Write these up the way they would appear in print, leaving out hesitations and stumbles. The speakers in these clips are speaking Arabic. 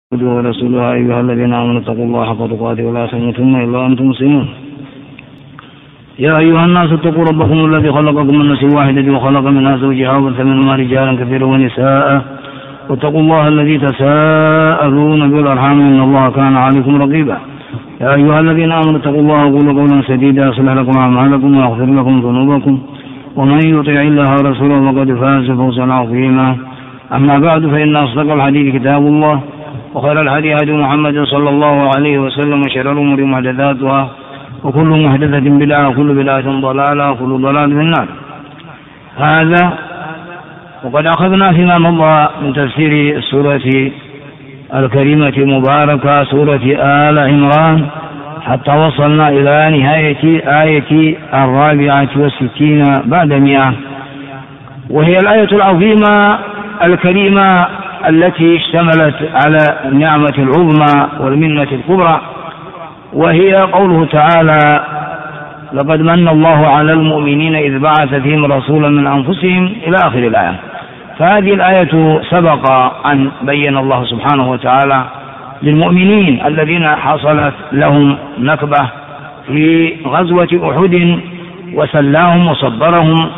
ورسولها أيها الذين آمنوا اتقوا الله حق تقاته ولا تموتن إلا وأنتم مسلمون. يا أيها الناس اتقوا ربكم الذي خلقكم من نفس واحدة وخلق منها زوجها وبث منهما رجالا كثيرا ونساء واتقوا الله الذي تساءلون به والأرحام إن الله كان عليكم رقيبا. يا أيها الذين آمنوا اتقوا الله وقولوا قولا سديدا يصلح لكم أعمالكم ويغفر لكم ذنوبكم ومن يطع الله ورسوله فقد فاز فوزا عظيما. أما بعد فإن أصدق الحديث كتاب الله وخير الهدي هدي محمد صلى الله عليه وسلم وشر الأمور محدثاتها وكل محدثة بدعة وكل بدعة ضلالة وكل ضلال في النار. هذا وقد أخذنا فيما مضى من تفسير السورة الكريمة المباركة سورة آل عمران حتى وصلنا إلى نهاية آية 64 بعد 100، وهي الآية العظيمة الكريمة التي اشتملت على النعمة العظمى والمنة الكبرى، وهي قوله تعالى: لقد من الله على المؤمنين إذ بعث فيهم رسولا من أنفسهم إلى آخر الآية. فهذه الآية سبق أن بين الله سبحانه وتعالى للمؤمنين الذين حصلت لهم نكبة في غزوة أحد وسلاهم وصبرهم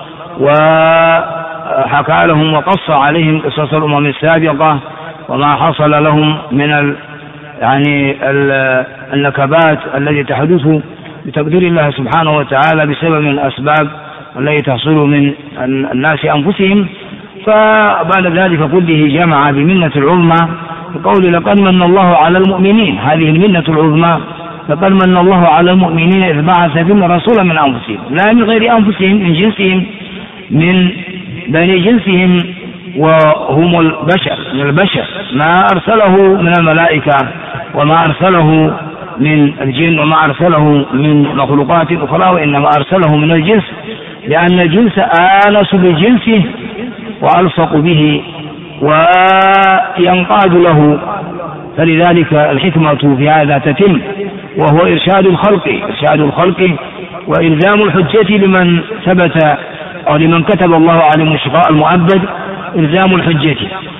وحكى لهم وقص عليهم قصص الأمم السابقة وما حصل لهم من النكبات التي تحدث بتقدير الله سبحانه وتعالى بسبب من الأسباب التي تحصل من الناس أنفسهم. فبعد ذلك كله جمع بمنة العظمى بقول: لقد من الله على المؤمنين. هذه المنة العظمى، لقد من الله على المؤمنين إذ بعث فيهم رسولا من أنفسهم، لا من غير أنفسهم، من جنسهم، من بني جنسهم، وهم البشر، من البشر، ما أرسله من الملائكة وما أرسله من الجن وما أرسله من مخلوقات أخرى، وإنما أرسله من الجنس، لأن الجنس آنس بجنسه وألصق به وينقاد له، فلذلك الحكمة في هذا تتم، وهو إرشاد الخلق وإلزام الحجة لمن ثبت أو لمن كتب الله عليهم الشقاء المؤبد، إلزام الحجة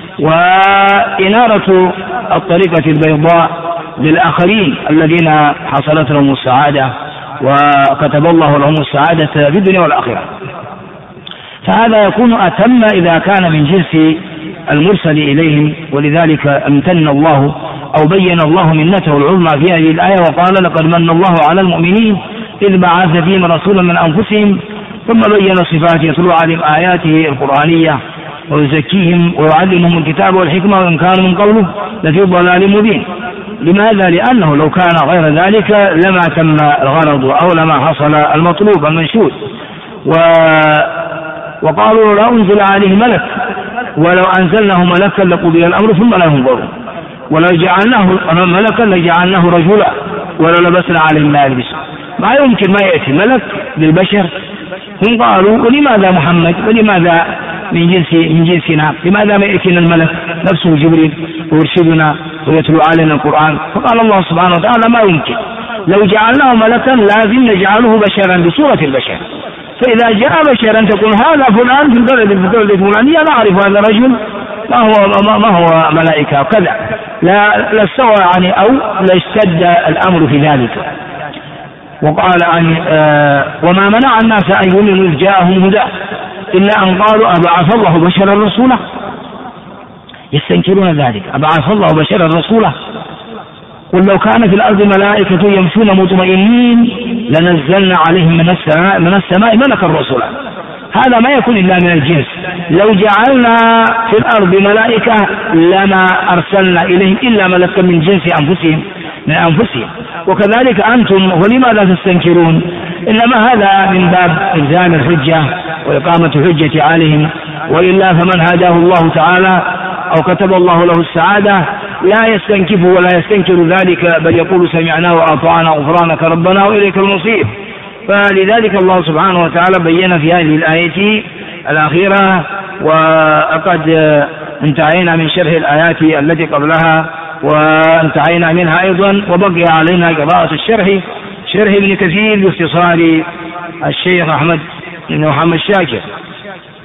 وإنارة الطريقة البيضاء للآخرين الذين حصلت لهم السعادة وكتب الله لهم السعادة في الدنيا والآخرة. فهذا يكون أتم إذا كان من جنس المرسل إليهم، ولذلك امتن الله أو بين الله منته العظمى في هذه الآية وقال: لقد من الله على المؤمنين إذ بعث فيهم رسولا من أنفسهم، ثم بين صفاته يتلو عليهم آياته القرآنية ويزكيهم ويعلمهم الكتاب والحكمة وإن كانوا من قبله لفي ضلال مبين. لماذا؟ لأنه لو كان غير ذلك لما تم الغرض أو لما حصل المطلوب المنشود. وقالوا: لا أنزل عليه ملك، ولو أنزلناه ملكا لقضي الأمر ثم لا ينظرون، ولو جعلناه ملكا لجعلناه رجلا ولو لبسنا عليهم ما يلبسون. ما يمكن ما يأتي ملك للبشر. هم قالوا: ولماذا محمد؟ ولماذا من جنسنا؟ لماذا ما يأتينا الملك نفسه جبريل ويرشدنا ويتلو علينا القرآن؟ فقال الله سبحانه وتعالى: ما يمكن، لو جعلناه ملكا لازم نجعله بشرا بصورة البشر، فإذا جاء بشرا تقول هذا فلان في البلد الفلانية نعرف هذا رجل ما هو ملائكة وكذا، لا استوى أو لا اشتد الأمر في ذلك. وقال وما منع الناس أن يؤمنوا إذ جاءهم هدى إلا أن قالوا: أبعث الله بشرا رسولا. يستنكرون ذلك: أبعث الله بشرا رسولا، قل لو كان في الأرض ملائكة يمشون مطمئنين لنزلنا عليهم من السماء ملكا رسولا. هذا ما يكون إلا من الجنس. لو جعلنا في الأرض ملائكة لما أرسلنا إليهم إلا ملكا من جنس من أنفسهم. وكذلك أنتم، ولماذا تستنكرون؟ إنما هذا من باب إلزام الحجة وإقامة الحجة عليهم، وإلا فمن هداه الله تعالى أو كتب الله له السعادة لا يستنكف ولا يستنكر ذلك، بل يقول: سمعنا وأطعنا غفرانك ربنا وإليك المصير. فلذلك الله سبحانه وتعالى بين في هذه الآية الأخيرة، وقد انتهينا من شرح الآيات التي قبلها وانتهينا منها أيضا، وبقي علينا قراءة شرح ابن كثير باختصار الشيخ أحمد بن محمد شاكر.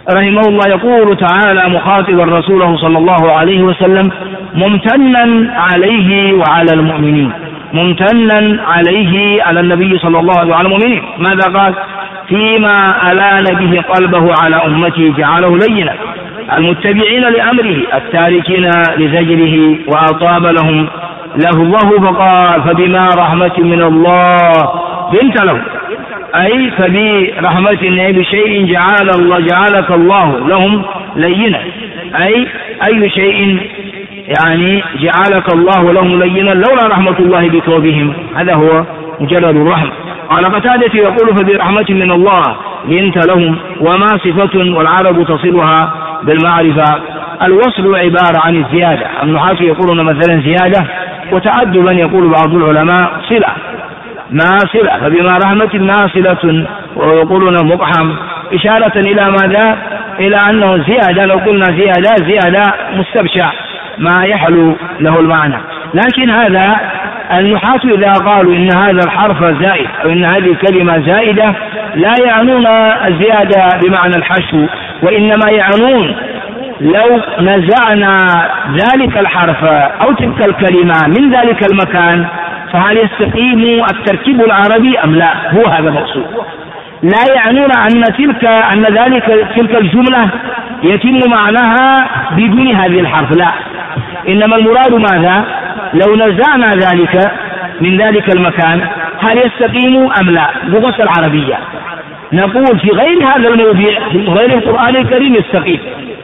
رحمه الله يقول تعالى مخاطبا رسوله صلى الله عليه وسلم: ممتنا عليه وعلى المؤمنين، ممتنا عليه على النبي صلى الله عليه وعلى المؤمنين. ماذا قال؟ فيما ألان به قلبه على أمته جعله لينا، المتبعين لأمره التاركين لزجره، وأطاب له الله، فقال: فبما رحمة من الله لنت له، أي فبرحمة بشيء جعلك الله لهم لينا، أي شيء يعني جعلك الله لهم لينا لولا رحمة الله بك وبهم، هذا هو مجرد الرحمة. قال قتادة يقول: فبرحمة من الله لنت لهم، وما صفة والعرب تصلها بالمعرفة. الوصل عبارة عن الزيادة، النحاة يقولون مثلا زيادة، وتعدبا يقول بعض العلماء صلة، ما صلة، فبما رحمة ما صلة، ويقولون مقحم، إشارة إلى ماذا؟ إلى أنه زيادة، لو قلنا زيادة مستبشع ما يحلو له المعنى. لكن هذا النحاة إذا قالوا إن هذا الحرف زائد أو إن هذه الكلمة زائدة لا يعنون الزيادة بمعنى الحشو، وإنما يعنون لو نزعنا ذلك الحرف أو تلك الكلمة من ذلك المكان فهل يستقيم التركيب العربي أم لا؟ هو هذا المقصود. لا يعنون أن تلك الجملة يتم معناها بدون هذه الحرف، لا، إنما المراد ماذا؟ لو نزعنا ذلك من ذلك المكان هل يستقيم أم لا؟ لغة العربية نقول في غير هذا الموضع، في غير القرآن الكريم يستقيم.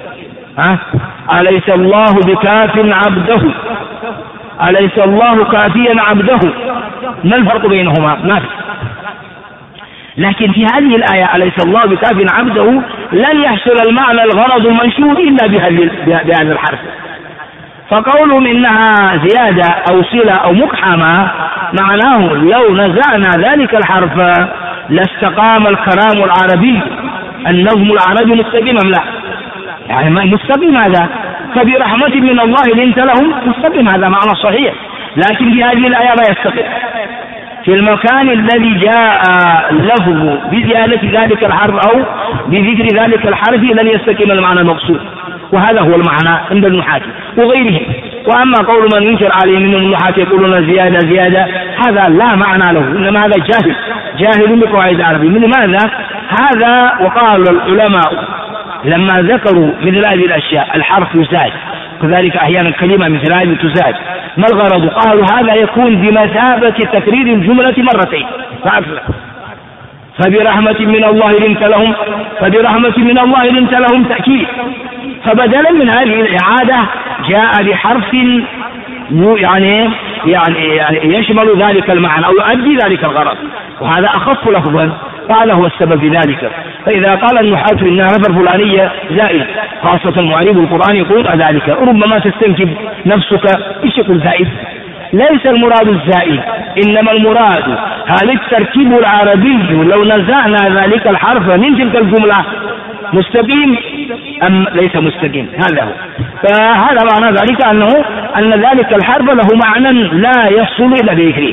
أليس الله بكاف عبده، أليس الله كافيا عبده، ما الفرق بينهما؟ ما في. لكن في هذه الآية أليس الله بكاف عبده لن يحصل المعنى الغرض المنشود إلا بهذا الحرف. فقولهم إنها زيادة أو صلة أو مقحمة معناه لو نزعنا ذلك الحرف لاستقام الكلام العربي، النظم العربي مستقيم أم لا؟ يعني مستقيم هذا، فبرحمة من الله لنت لهم، مستقيم هذا معنى صحيح. لكن في هذه الآية لا يستقيم، في المكان الذي جاء اللفظ بزيادة ذلك الحرف أو بذكر ذلك الحرف لن يستقيم المعنى المقصود، وهذا هو المعنى عند النحاة وغيرهم. وأما قول من ينكر عليه منهم النحاة يقولون زيادة هذا لا معنى له، إنما هذا جاهل بقواعد العربي. من لماذا هذا؟ وقال العلماء لما ذكروا مثل هذه الأشياء الحرف يزاد، كذلك أحيانا الكلمة مثل هذه تزاد، ما الغرض؟ قالوا هذا يكون بمثابة تكرير الجملة مرتين فأكثر. فبرحمة من الله لنت لهم، فبرحمة من الله لنت لهم تأكيد، فبدلا من هذه الإعادة جاء بحرف يعني يشمل ذلك المعنى أو يؤدي ذلك الغرض، وهذا أخف لفظا، وهذا هو السبب في ذلك. فإذا قال النحاة إنها نفر فلانية زائد، خاصة معرب القرآن يقول ذلك، ربما تستنكب نفسك إيش يقول زائد؟ ليس المراد الزائد، إنما المراد هل التركيب العربي لو نزعنا ذلك الحرف من تلك الجملة مستقيم أم ليس مستقيم؟ هذا هو. فهذا معنى ذلك أن ذلك الحرف له معنى لا يصل إلى ذكره.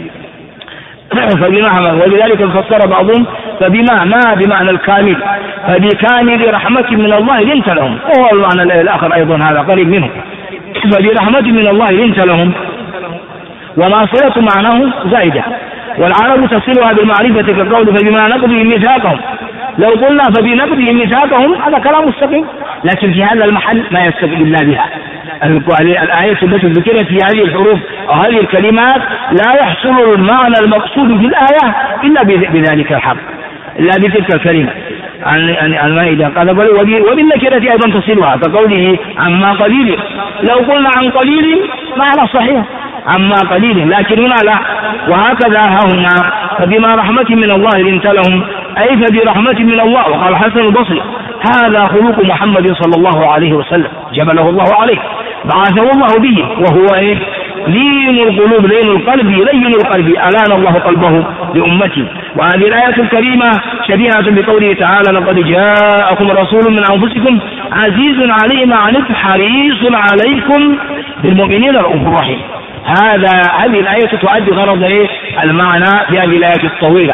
ولذلك فسر بعضهم فبما ما بمعنى الكامل، فبكامل رحمة من الله لنت لهم، وهو المعنى الآخر أيضا هذا قريب منه، فبرحمة من الله لنت لهم، وما صلة معناه زائدة، والعرب تصلها بالمعرفة كقول فبما نقضهم ميثاقهم. لو قلنا فبنقضهم ميثاقهم هذا كلام مستقيم، لكن في هذا المحل ما يستقيم إلا بها. الآية التي ذكرت في هذه الحروف أو هذه الكلمات لا يحصل المعنى المقصود في الآية إلا بذلك الحرف، إلا بتلك الكلمة. المائدة قال وبالنكرة أيضا تصلها كقوله عما قليل. لو قلنا عن قليل معنى صحيح عما قليل، لكن هنا لا. وهكذا هنا فبما رحمة من الله لنت لهم، أي فبرحمة من الله. وقال حسن البصري هذا خلق محمد صلى الله عليه وسلم جبله الله عليه، بعثه الله به، وهو لين القلوب لين القلب لين القلب ألان الله قلبه لأمتي. وهذه الآية الكريمة شبيهة بقوله تعالى لقد جاءكم رسول من أنفسكم عزيز عليه ما عنتم حريص عليكم بالمؤمنين رؤوف رحيم. هذه الآية تؤدي غرض المعنى في هذه الآية الطويلة.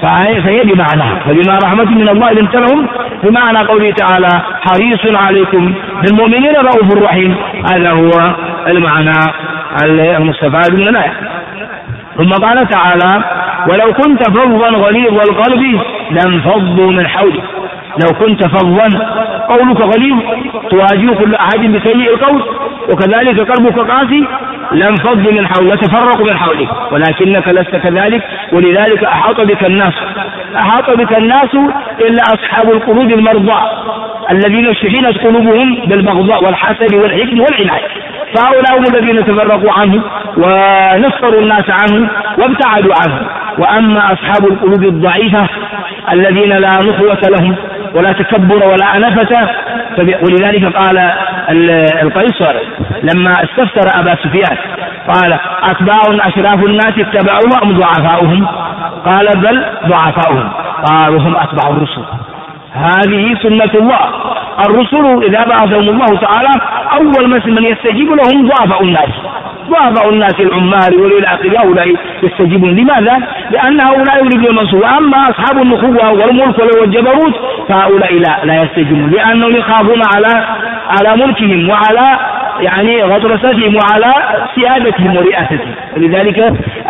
فهي بمعنى فبما رحمة من الله لنت لهم، بمعنى قوله تعالى حريص عليكم بالمؤمنين رؤوف رحيم. هذا هو المعنى المستفاد من الآية. ثم قال تعالى ولو كنت فظا غليظ القلب لانفضوا من حولك. لو كنت فظا قولك غليظ تواجه كل أحد بسيء القول، وكذلك قلبك قاسي لانفضوا من حولك، لتفرقوا من حولك، ولكنك لست كذلك، ولذلك أحاط بك الناس إلا أصحاب القلوب المرضى الذين اشتحنت قلوبهم بالبغضاء والحسد والحقد والعناد، فهؤلاء هم الذين تفرقوا عنه ونفروا الناس عنه وابتعدوا عنه. وأما أصحاب القلوب الضعيفة الذين لا نخوة لهم ولا تكبر ولا أنفة، ولذلك قال القيصر لما استفتر أبا سفيان قال أتباع أشراف الناس اتبعوه أم ضعفاؤهم؟ قال بل ضعفاؤهم. قالوا هم أتباع الرسل. هذه سنة الله، الرسل إذا بعثهم الله تعالى أول من يستجيب لهم ضعفاء الناس العمال وللآخر هؤلاء يستجيبون. لماذا؟ لأن هؤلاء يريدون المنصور. وأما أصحاب النخوة والملك والجبروت فهؤلاء لا يستجيبون، لأنهم يخافون على ملكهم وعلى غطرستهم وعلى سيادتهم ورئاستهم. لذلك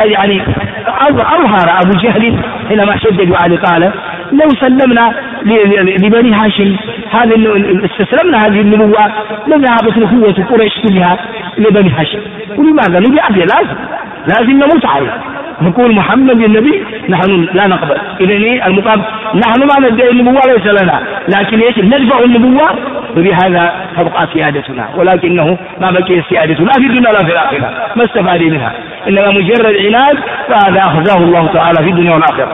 أظهر أبو جهل حينما شددوا عليه قال لو سلمنا لبني هاشم استسلمنا هذه النبوة لذهبت نخوة قريش كلها لبني هاشم. ولماذا؟ نبي لازم نموت عليه، نقول محمد النبي نحن لا نقبل. إذن المقام نحن ما ندعي النبوة ليس لنا، لكن ندفع النبوة، وبهذا تبقى سيادتنا، ولكنه ما بقي سيادتنا لا في الدنيا ولا في الآخرة، ما استفاد منها، إنما مجرد عناد، فهذا أخذه الله تعالى في الدنيا والآخرة.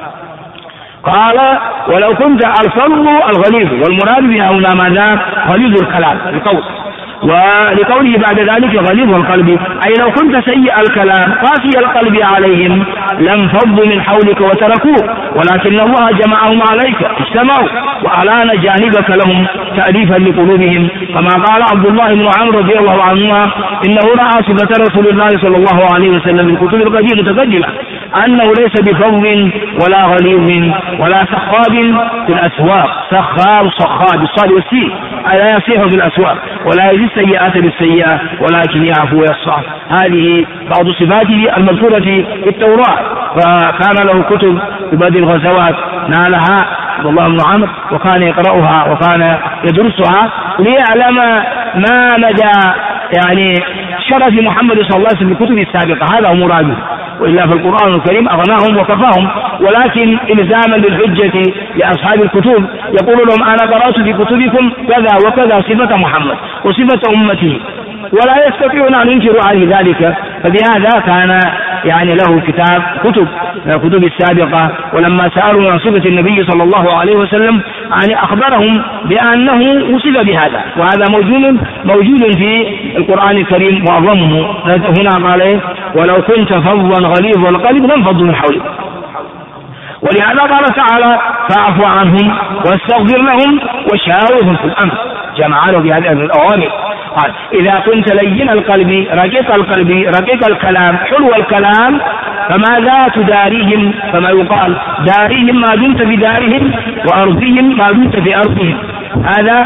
قال ولو كنت الفظ الغليظ، والمراد بها هنا ماذا؟ غليظ الكلام القول، ولقوله بعد ذلك غليظ القلب، أي لو كنت سيء الكلام قاسي القلب عليهم لانفضوا من حولك وتركوك، ولكن الله جمعهم عليك اجتمعوا وأعلان جانبك لهم تأليفا لقلوبهم، كما قال عبد الله بن عمرو رضي الله عنهما إنه رأى صفة رسول الله صلى الله عليه وسلم في الكتب القديمة متقدمة أنه ليس بفظ ولا غليظ ولا سخاب في الأسواق، سخاب بالصاد والسين لا يصيح في الأسواق، ولا يجزي السيئات بالسيئة ولكن يعفو ويصفح. هذه بعض صفاته المذكورة في التوراة. فكان له كتب في بدء الغزوات نالها عبد الله بن عمرو، وكان يقرأها وكان يدرسها ليعلم ما مدى شرف محمد صلى الله عليه وسلم في الكتب السابقة. هذا هو مراده، وإلا في القرآن الكريم أغناهم وكفاهم، ولكن إلزاما بالحجة لأصحاب الكتب يقول لهم أنا قرأت في كتبكم كذا وكذا صفة محمد وصفة أمته، ولا يستطيعون أن ينكروا عليه ذلك. فبهذا كان له كتب السابقة. ولما سألوا عن صفة النبي صلى الله عليه وسلم أخبرهم بأنه وصف بهذا، وهذا موجود في القرآن الكريم معظمه. هنا قال ولو كنت فظا غليظ القلب لانفضوا من حولك، ولهذا قال تعالى فاعف عنهم واستغفر لهم وشاورهم في الأمر، جمع له بهذه الأوامر. قال إذا كنت لين القلب رقيق الكلام حلو الكلام فماذا تداريهم؟ فما يقال داريهم ما دمت في دارهم وأرضهم ما دمت في أرضهم. هذا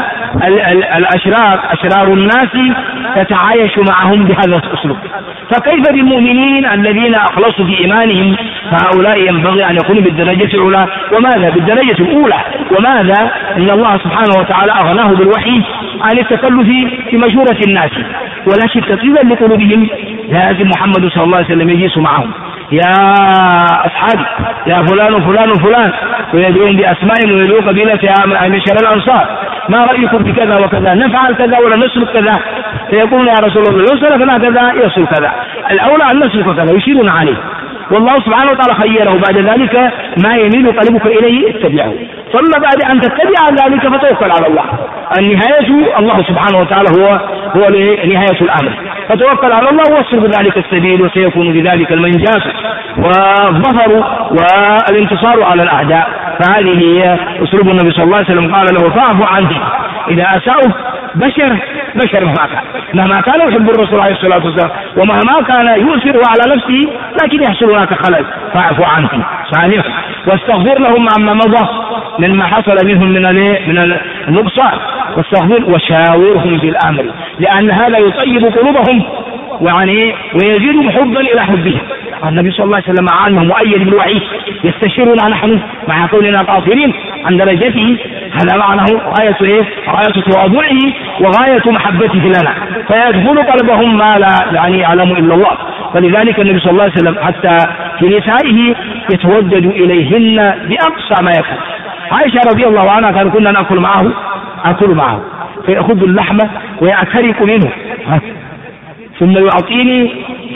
أشرار الناس تتعايش معهم بهذا الأسلوب، فكيف بالمؤمنين الذين أخلصوا في إيمانهم؟ فهؤلاء ينبغي أن يكونوا بالدرجة الأولى. وماذا بالدرجة الأولى؟ وماذا؟ إن الله سبحانه وتعالى أغناه بالوحي عن التكلف في مشورة الناس، ولكن تطيبا لقلوبهم لازم محمد صلى الله عليه وسلم يجلس معهم يا أصحابي يا فلان وفلان وفلان، ويدعون بأسمائهم ويدعون قبيلة معشر الأنصار ما رأيكم بكذا وكذا، نفعل كذا ولا نسلك كذا؟ فيقولون يا رسول الله لو سلكنا كذا يسلك كذا، الأولى أن نسلك كذا، يشيرون عليه. والله سبحانه وتعالى خيره بعد ذلك ما يميل قلبك إليه اتبعه، ثم بعد أن تتبع ذلك فتوكل على الله. النهاية الله سبحانه وتعالى هو نهاية الأمر، فتوكل على الله واسر بذلك السبيل، وسيكون بذلك المنجاة والظفر والانتصار على الأعداء. فهذه هي أسلوب النبي صلى الله عليه وسلم. قال له فاعف عنهم إذا أساءوا بشر مهما كان يحب الرسول عليه الصلاة والسلام ومهما كان يؤثر على نفسه، لكن يحصل هناك خلل، فاعف عنهم صالح واستغفر لهم عما مضى مما حصل منهم من النقصان، واستغفر وشاورهم في الأمر، لأن هذا يطيب قلوبهم ويزيدهم حبا إلى حبهم. النبي صلى الله عليه وسلم عنه مؤيد بالوعيد، يستشيرنا نحن مع كوننا قاصرين عن درجته، هذا معناه غاية تواضعه وغاية محبته لنا، فيدخل قلبهم ما لا يعلم إلا الله. فلذلك النبي صلى الله عليه وسلم حتى في نسائه يتودد إليهن بأقصى ما يكون. عائشة رضي الله عنها كان كنا نأكل معه فيأخذ اللحم ويعترق منه ثم يعطيني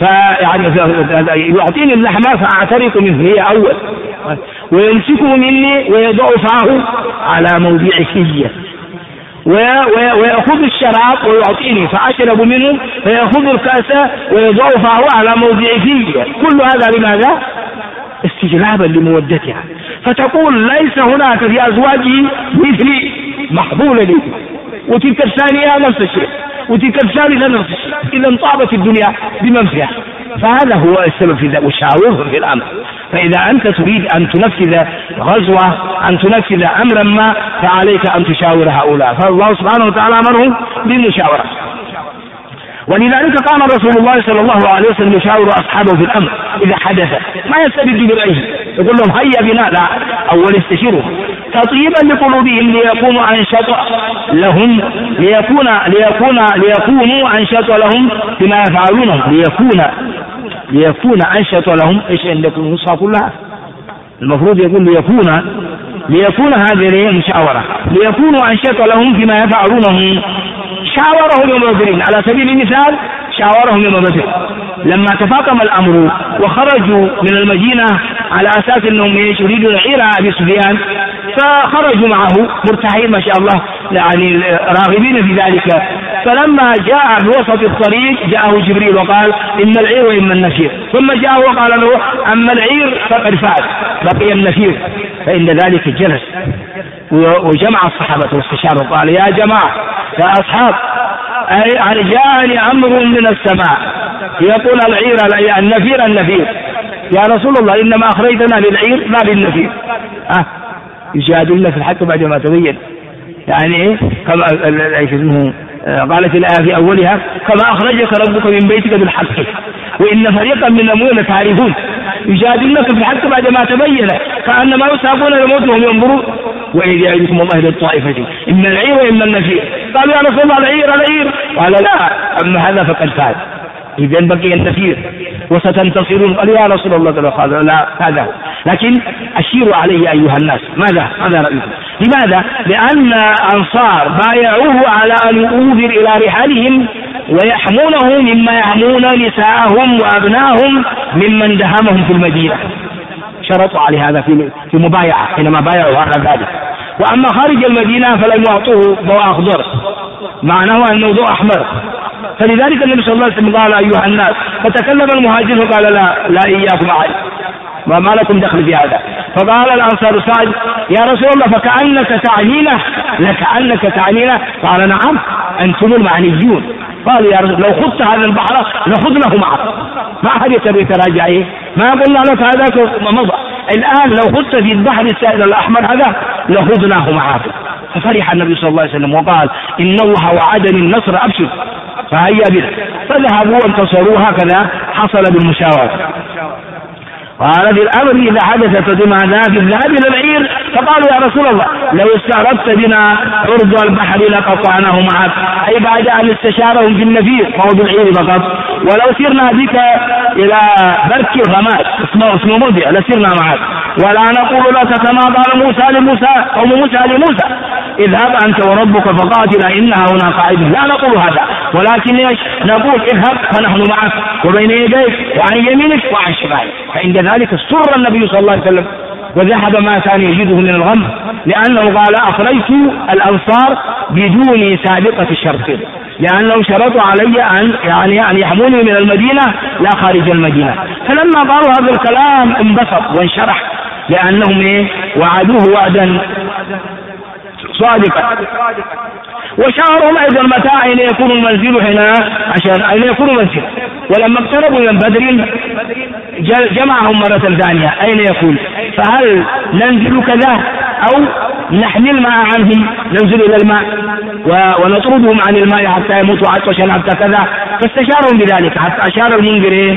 يعطيني اللحم فأعترق منه هي أول، ويمسكه مني ويضع فاه على موضع فيه، ويأخذ الشراب ويعطيني فأشرب منه، فيأخذ الكأس ويضع فاه على موضع فيه. كل هذا لماذا؟ استجلابا لمودتها. فتقول ليس هناك في أزواجي مثلي محبولة لي، وتلك الثانية نفس الشيء، وتلك الثالثة نفس الشيء، إذا انطابت الدنيا بمن فيها. فهذا هو السبب في ذلك، وشاورهم في الأمر. فإذا أنت تريد أن تنفذ غزوة، أن تنفذ أمرا ما، فعليك أن تشاور هؤلاء. فالله سبحانه وتعالى أمرهم بالمشاورة. ولذلك كان رسول الله صلى الله عليه وسلم يشاور أصحابه في الأمر إذا حدث، ما يستبد بالعلم يقول لهم هيا بنا، لا، أول استشيروا تطيبا لقلوبهم ليكونوا أنشط لهم، ليكونوا أنشط لهم بما يفعلونه، ليكون أنشط لهم. إيش عندكم النصها كلها؟ المفروض يقول ليكون هذه المشاورة، ليكونوا أنشط لهم فيما يفعلونه. شاورهم يوم بدر، على سبيل المثال شاورهم يوم بدر لما تفاقم الأمر وخرجوا من المدينة على أساس أنهم يريدون عير أبي سفيان، فخرجوا معه مرتاحين ما شاء الله راغبين في ذلك. فلما جاء في وسط الطريق جاءه جبريل وقال إما العير وإما النفير، ثم جاءه وقال له أما العير فقد فات بقي النفير. فإن ذلك جلس وجمع الصحابة واستشاروا وقال يا جماعة يا أصحاب، جاءني أمر من السماء يقول العير النفير يا رسول الله، إنما أخرجتنا للعير لا للنفير. يجادلنا في الحق بعد ما تبين، كما قالت الآية في أولها كما أخرجك ربك من بيتك بالحق وإن فريقا من المؤمنين تعرفون. يجادلونك في الحق بعد ما تبين كأنما يساقون الموت وهم ينظرون. وإذ يعدكم الله إلى الطائفتين إما العير وإما النفير. قالوا يا رسول الله العير، قال لا، أما هذا فقد فات، إذن بقي النفير وستنتصرون. قال يا رسول الله، قال لا، هذا. لكن أشيروا عليه أيها الناس، ماذا رأيكم؟ لماذا؟ لأن أنصار بايعوه على أن يؤذر إلى رحالهم ويحمونه مما يحمون نساءهم وأبنائهم ممن دهمهم في المدينة. شرطوا على هذا في مبايعة حينما بايعوا على ذلك. وأما خارج المدينة فلم يعطوه ضوء أخضر، معناه أنه ضوء أحمر. فلذلك النبي صلى الله عليه وسلم قال أيها الناس، فتكلم المهاجر وقال لا إياكم معي، وما لكم دخل في هذا. فقال الأنصار سعد يا رسول الله فكأنك تعنينا. قال نعم أنتم المعنيون. قال يا رسول لو خضت هذا البحر لخضناه معك، ما أحد يتراجع، ما قلنا لك هذاك مضى، الآن لو خضت في البحر السائل الأحمر هذا لخضناه معك. ففرح النبي صلى الله عليه وسلم وقال إن الله وعدني النصر أبشر فهيا بنا. فذهبوا وانتصروا. هكذا حصل بالمشاورة. قال في الأمر إذا حدثت بماذا في الذهاب إلى العير، فقالوا يا رسول الله لو استعرضت بنا عرض البحر لقطعناه معك، أي بعد أن استشارهم في النفير وهو بالعير فقط. ولو سرنا بك إلى برك الغماس اسمه موضع لسرنا معك، ولا نقول لك كما قال موسى لموسى اذهب أنت وربك فقاتلا إنها هنا قاعد. لا نقول هذا، ولكن نقول اذهب فنحن معك وبين يديك وعن يمينك وعن شمالك. فعند ذلك سر النبي صلى الله عليه وسلم وذهب ما كان يجده من الغم، لأنه قال أخرجت الأنصار بدون سابقة الشرط، لأنهم شرطوا علي أن يحموني من المدينة لا خارج المدينة. فلما قالوا هذا الكلام انبسط وانشرح، لأنهم وعدوه وعدا صادقا. وشاورهم أيضا متى أين يكون المنزل هنا عشان أين يكون المنزل. ولما اقتربوا من بدر جمعهم مرة ثانية أين يكون، فهل ننزل كذا أو نحمل الماء عنهم، ننزل إلى الماء ونطردهم عن الماء حتى يموتوا عطشا حتى كذا. فاستشارهم بذلك حتى أشار المنذر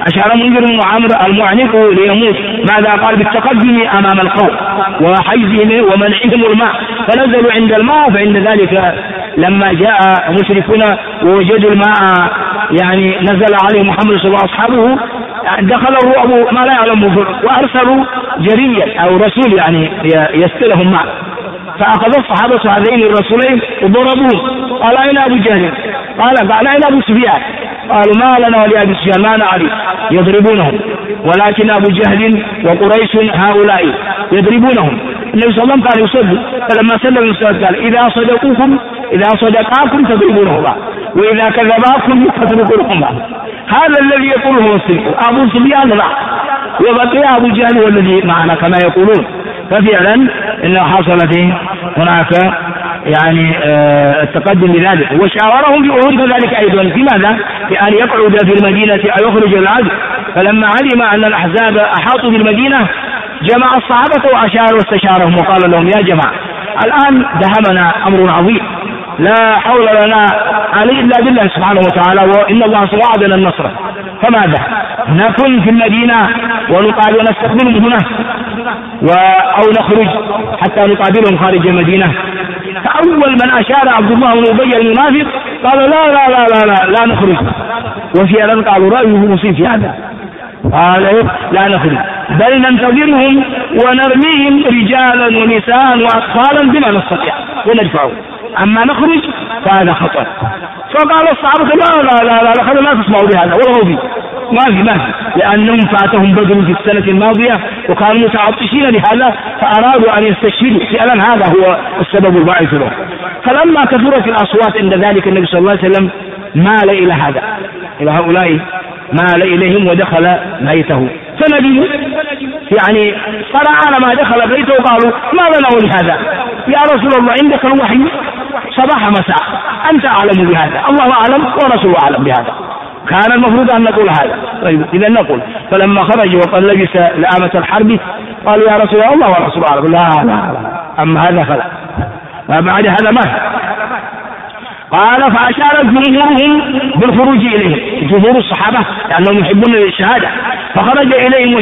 المعنف ليموت ماذا قال بالتقدم أمام القوم وحيزهم ومنعهم الماء. فنزلوا عند الماء، فعند ذلك لما جاء مشركون ووجدوا الماء يعني نزل عليه محمد صلى الله عليه وسلم دخل الرعب ما لا يعلمه، وأرسلوا جريا أو رسول يعني يسقيهم ماء. فأخذ الصحابة هذين الرسولين وضربوهم. قال أين أبو جهل؟ قال أين أبو سفيان؟ قالوا ما لنا ولأبي سفيان ما نعرف. يضربونهم، ولكن أبو جهل وقريش هؤلاء يضربونهم. النبي صلى الله عليه وسلم كان يصلي، فلما سلم المسلمين قال إذا صدقاكم تضربونهم وإذا كذباكم تتركونهم. هذا الذي يقوله أبو سفيان لا، وبقي أبو جهل والذي معنا كما يقولون. ففعلا إنه حصل فيه هناك يعني التقدم بذلك. وشاورهم بأهود كذلك أيضا في ماذا؟ في أن يقعد في المدينة أو يخرج العدل. فلما علم أن الأحزاب أحاطوا بالمدينة جمع الصحابة وأشار واستشارهم وقال لهم يا جماعة الآن دهمنا أمر عظيم لا حول لنا عليه إلا بالله سبحانه وتعالى، وإن الله وعدنا النصر، فماذا نكن في المدينة ونقابل ونستقبلهم هنا أو نخرج حتى نقابلهم خارج المدينة؟ فأول من أشار عبد الله بن أبي المنافق قال لا لا لا لا لا, لا نخرج. وفعلا قالوا رأيه مصيب في هذا، قال لا نخرج بل ننتظرهم ونرميهم رجالا ونساء وأطفالا بما نستطيع وندفعهم، أما نخرج فهذا خطر. فقال الصحابة لا لا لا لا لا تسمعوا بهذا ولا به ما في لأنهم فاتهم بدر في السنة الماضية وكانوا متعطشين لهذا فأرادوا أن يستشهدوا فعلا هذا هو السبب الباعث له. فلما كثرت الأصوات عند ذلك النبي صلى الله عليه وسلم مال إلى هذا إلى هؤلاء مال إليهم ودخل بيته فندموا يعني سرعان ما دخل بيته وقالوا ما لنا ولهذا يا رسول الله عندك الوحي صباح مساء أنت أعلم بهذا الله أعلم ورسوله أعلم بهذا كان المفروض أن نقول هذا. طيب إذا نقول. فلما خرج وقد لبس لآمة الحرب قالوا يا رسول الله ورسوله أعلم لا لا لا أما هذا فلا وبعد هذا ما قال فأشارت جمهورهم بالخروج إليهم جمهور الصحابة لأنهم يحبون الشهادة فخرج إليهم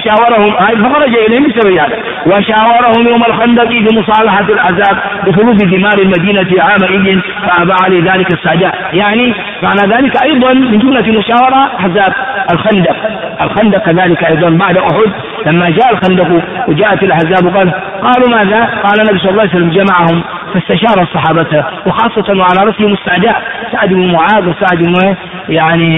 بسبب هذا وشاورهم يوم الخندق في مصالحة العذاب بخروج ثمار المدينة عامئذ فأبى عليه ذلك السعداء. يعني معنى ذلك أيضا من جملة مشاورة أحزاب الخندق كذلك أيضا بعد أحد لما جاء الخندق وجاءت الأحزاب قالوا ماذا؟ قال النبي صلى الله عليه وسلم جمعهم فاستشار الصحابة وخاصة وعلى رأسهم السعداء سعد بن معاذ وسعد بن يعني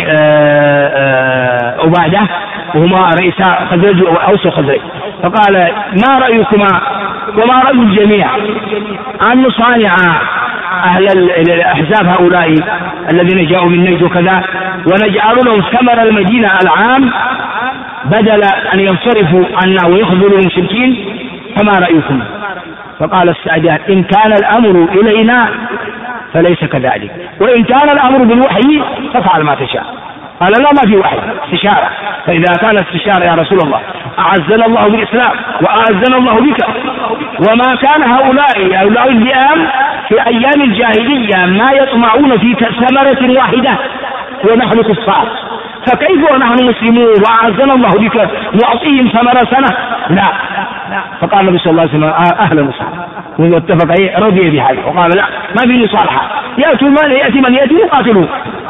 عبادة وهما رئيسا خزرج وأوس وخزرج فقال ما رأيكما وما رأي الجميع أن نصانع أهل الأحزاب هؤلاء الذين جاءوا من نجد وكذا ونجعل لهم ثمر المدينة العام بدل أن ينصرفوا عنا ويخذلوا المشركين فما رأيكم؟ فقال السعداء إن كان الأمر إلينا فليس كذلك وإن كان الأمر بالوحي فافعل ما تشاء. قال لا ما في وحي استشارة فإذا كان استشارة يا رسول الله أعزنا الله بالإسلام وأعزنا الله بك وما كان هؤلاء الذئام في أيام الجاهلية ما يطمعون في ثمرة واحدة ونحن كفار فكيف ونحن مسلمون وأعزنا الله بك نعطيهم ثمرة سنة؟ لا. فقال النبي صلى الله عليه وسلم أهلا وسهلا واتفق رضي بهذا وقال لا ما في مصالحة يأتي من يأتي يقاتلون.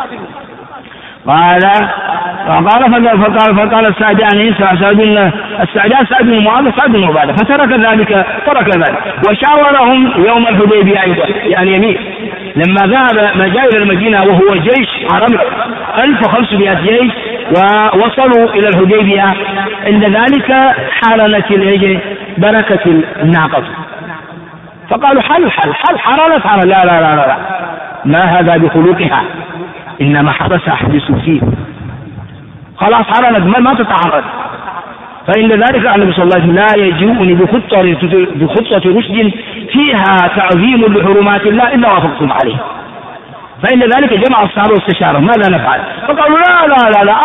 فقال السعدان سعد بن معاذ سعد بن عبادة فترك ذلك وشاورهم يوم الحديبية أيضا يعني يمين لما ذهب مجاء إلى المدينة وهو جيش عربي 1500 جيش ووصلوا إلى الحديبية عند ذلك حرنت بركة الناقة فقالوا حرنت لا لا لا لا ما هذا بخلوقها إنما حبس أحدث فيه خلاص حرنت ما تتعرض فإن ذلك النبي صلى الله عليه وسلم لا يجيئني بخطة رشد فيها تعظيم لحرمات الله إلا وافقتم عليه. فإن ذلك جمع الصحابة واستشاروا ماذا نفعل؟ فقالوا لا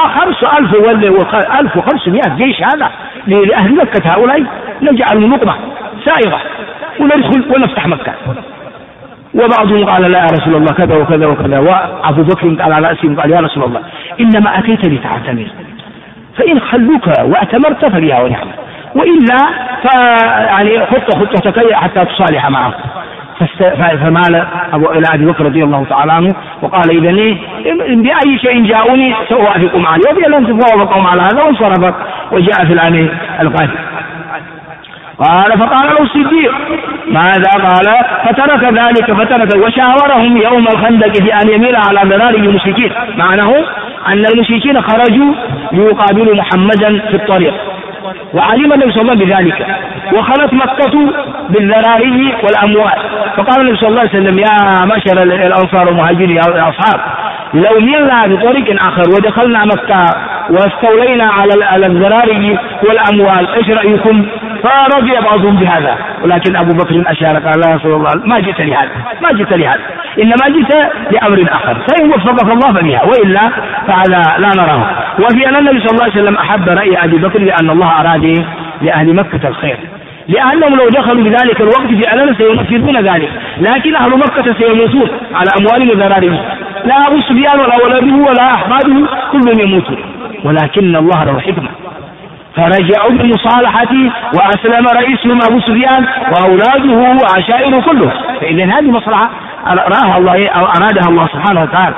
1500 جيش هذا لأهل مكة هؤلاء نجعل نقمة سائغة وندخل ونفتح مكة. وبعضهم قال لا يا رسول الله كذا وكذا وكذا. وأبو بكر قال على رأسهم قال يا رسول الله إنما أتيت لتعتمر، فإن خلوك وأتمرت فبها ونعمة، وإلا يعني خطتك حتى تصالح معه. فمال إلى أبي بكر رضي الله تعالى عنه وقال إذن بأي شيء جاءوني سأوافقهم عليه، وفعلا وافقهم على هذا وانصرف وجاء في العام القادم. فقال له الصديق ماذا؟ قال فترك وشاورهم يوم الخندق في أن يميل على ذراري المشركين، معناه أن المشركين خرجوا ليقابلوا محمدا في الطريق، وعلم النبي صلى الله عليه وسلم بذلك، وخلت مكة بالذراري والأموال. فقال النبي صلى الله عليه وسلم يا معشر الأنصار والمهاجرين يا أصحاب لو ملنا بطريق آخر ودخلنا مكة واستولينا على الذراري والأموال ايش رأيكم؟ فرضي بعضهم بهذا، ولكن أبو بكر أشار قال لا رسول الله ما جئت لهذا إنما جئت لأمر آخر، فإن وفقك الله فبها وإلا فهذا لا نراه. وفي أن النبي صلى الله عليه وسلم أحب رأي أبي بكر لأن الله أراد لأهل مكة الخير، لأنهم لو دخلوا بذلك الوقت فعلا سينفذون ذلك، لكن أهل مكة سيموتون على أموالهم وذرارهم، لا أبو سفيان ولا ولده ولا أحفاده كلهم يموتون، ولكن الله له حكمة فرجعوا بالمصالحة وأسلم رئيسهم أبو سفيان وأولاده وعشائره كله. فإذن هذه مصلحة رآها الله أو أرادها الله سبحانه وتعالى.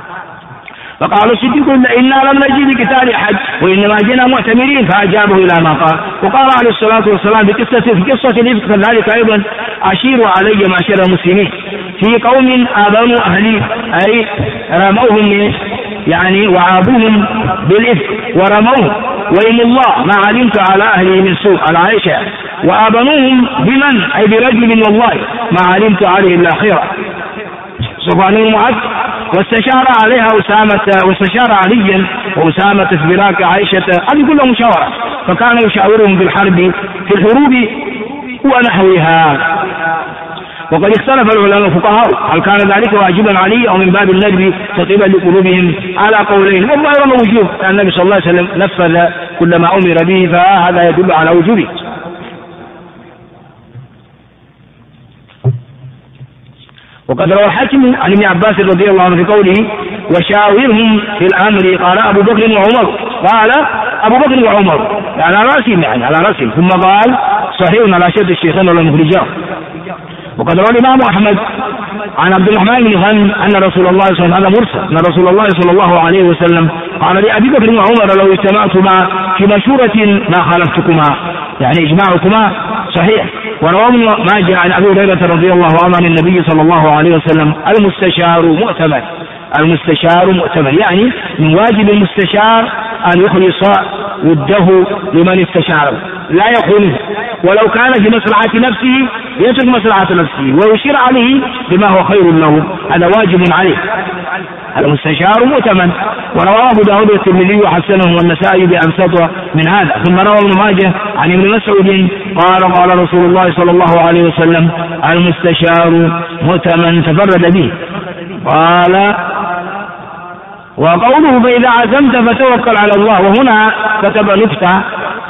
فقالوا الصديق إنا لم نجي بقتال أحد وإنما جئنا معتمرين، فأجابه إلى ما قال. وقال عليه الصلاة والسلام في قصة الإفك كذلك أيضا أشيروا علي معشر المسلمين في قوم آبنوا أهلي أي رموهم يعني وعابوهم بالإفك ورموهم وإن الله ما علمت على أهله من سوء على عائشة، وآبنوهم بمن أي برجل والله ما علمت عليه إلا خيرا. سبحانه معك واستشار عليها واستشار عليا وأسامة في فراق عائشة، هذه كلها مشاورة، فكان يشاورهم في الحروب ونحوها. وقد اختلف العلماء الفقهاء هل كان ذلك واجبا عليه أو من باب الندب تطيبا لقلوبهم على قولين، والظاهر أنه وجوب، لأن النبي صلى الله عليه وسلم نفذ كل ما أمر به، فهذا يدل على وجوبه. وقد روى الحاكم عن ابن عباس رضي الله عنه في قوله وشاورهم في الأمر قال أبو بكر وعمر، قال أبو بكر وعمر يعني على رأسهم ثم قال صحيح على شرط الشيخين ولا مخرجاه. وقد روى الإمام أحمد عن عبد الرحمن بن غنم أن رسول الله صلى الله عليه وسلم هذا مرسل أن رسول الله صلى الله عليه وسلم قال لأبي بكر وعمر لو اجتمعتما في مشورة ما خالفتكما، يعني إجماعكما صحيح. وروى ما جاء عن أبي هريرة رضي الله عنه عن النبي صلى الله عليه وسلم المستشار مؤتمن، يعني من واجب المستشار أن يخلص وده لمن استشاره لا يخونه، ولو كان في مصلحة نفسه يترك مصلحة نفسه ويشير عليه بما هو خير له، هذا واجب عليه. المستشار مؤتمن. ورواه أبو داود والترمذي وحسنه والنسائي بأنسطه من هذا. ثم روى ابن ماجه عن ابن مسعود قال رسول الله صلى الله عليه وسلم المستشار مؤتمن تفرد به. قال وقوله فإذا عزمت فتوكل على الله، وهنا كتب نكتة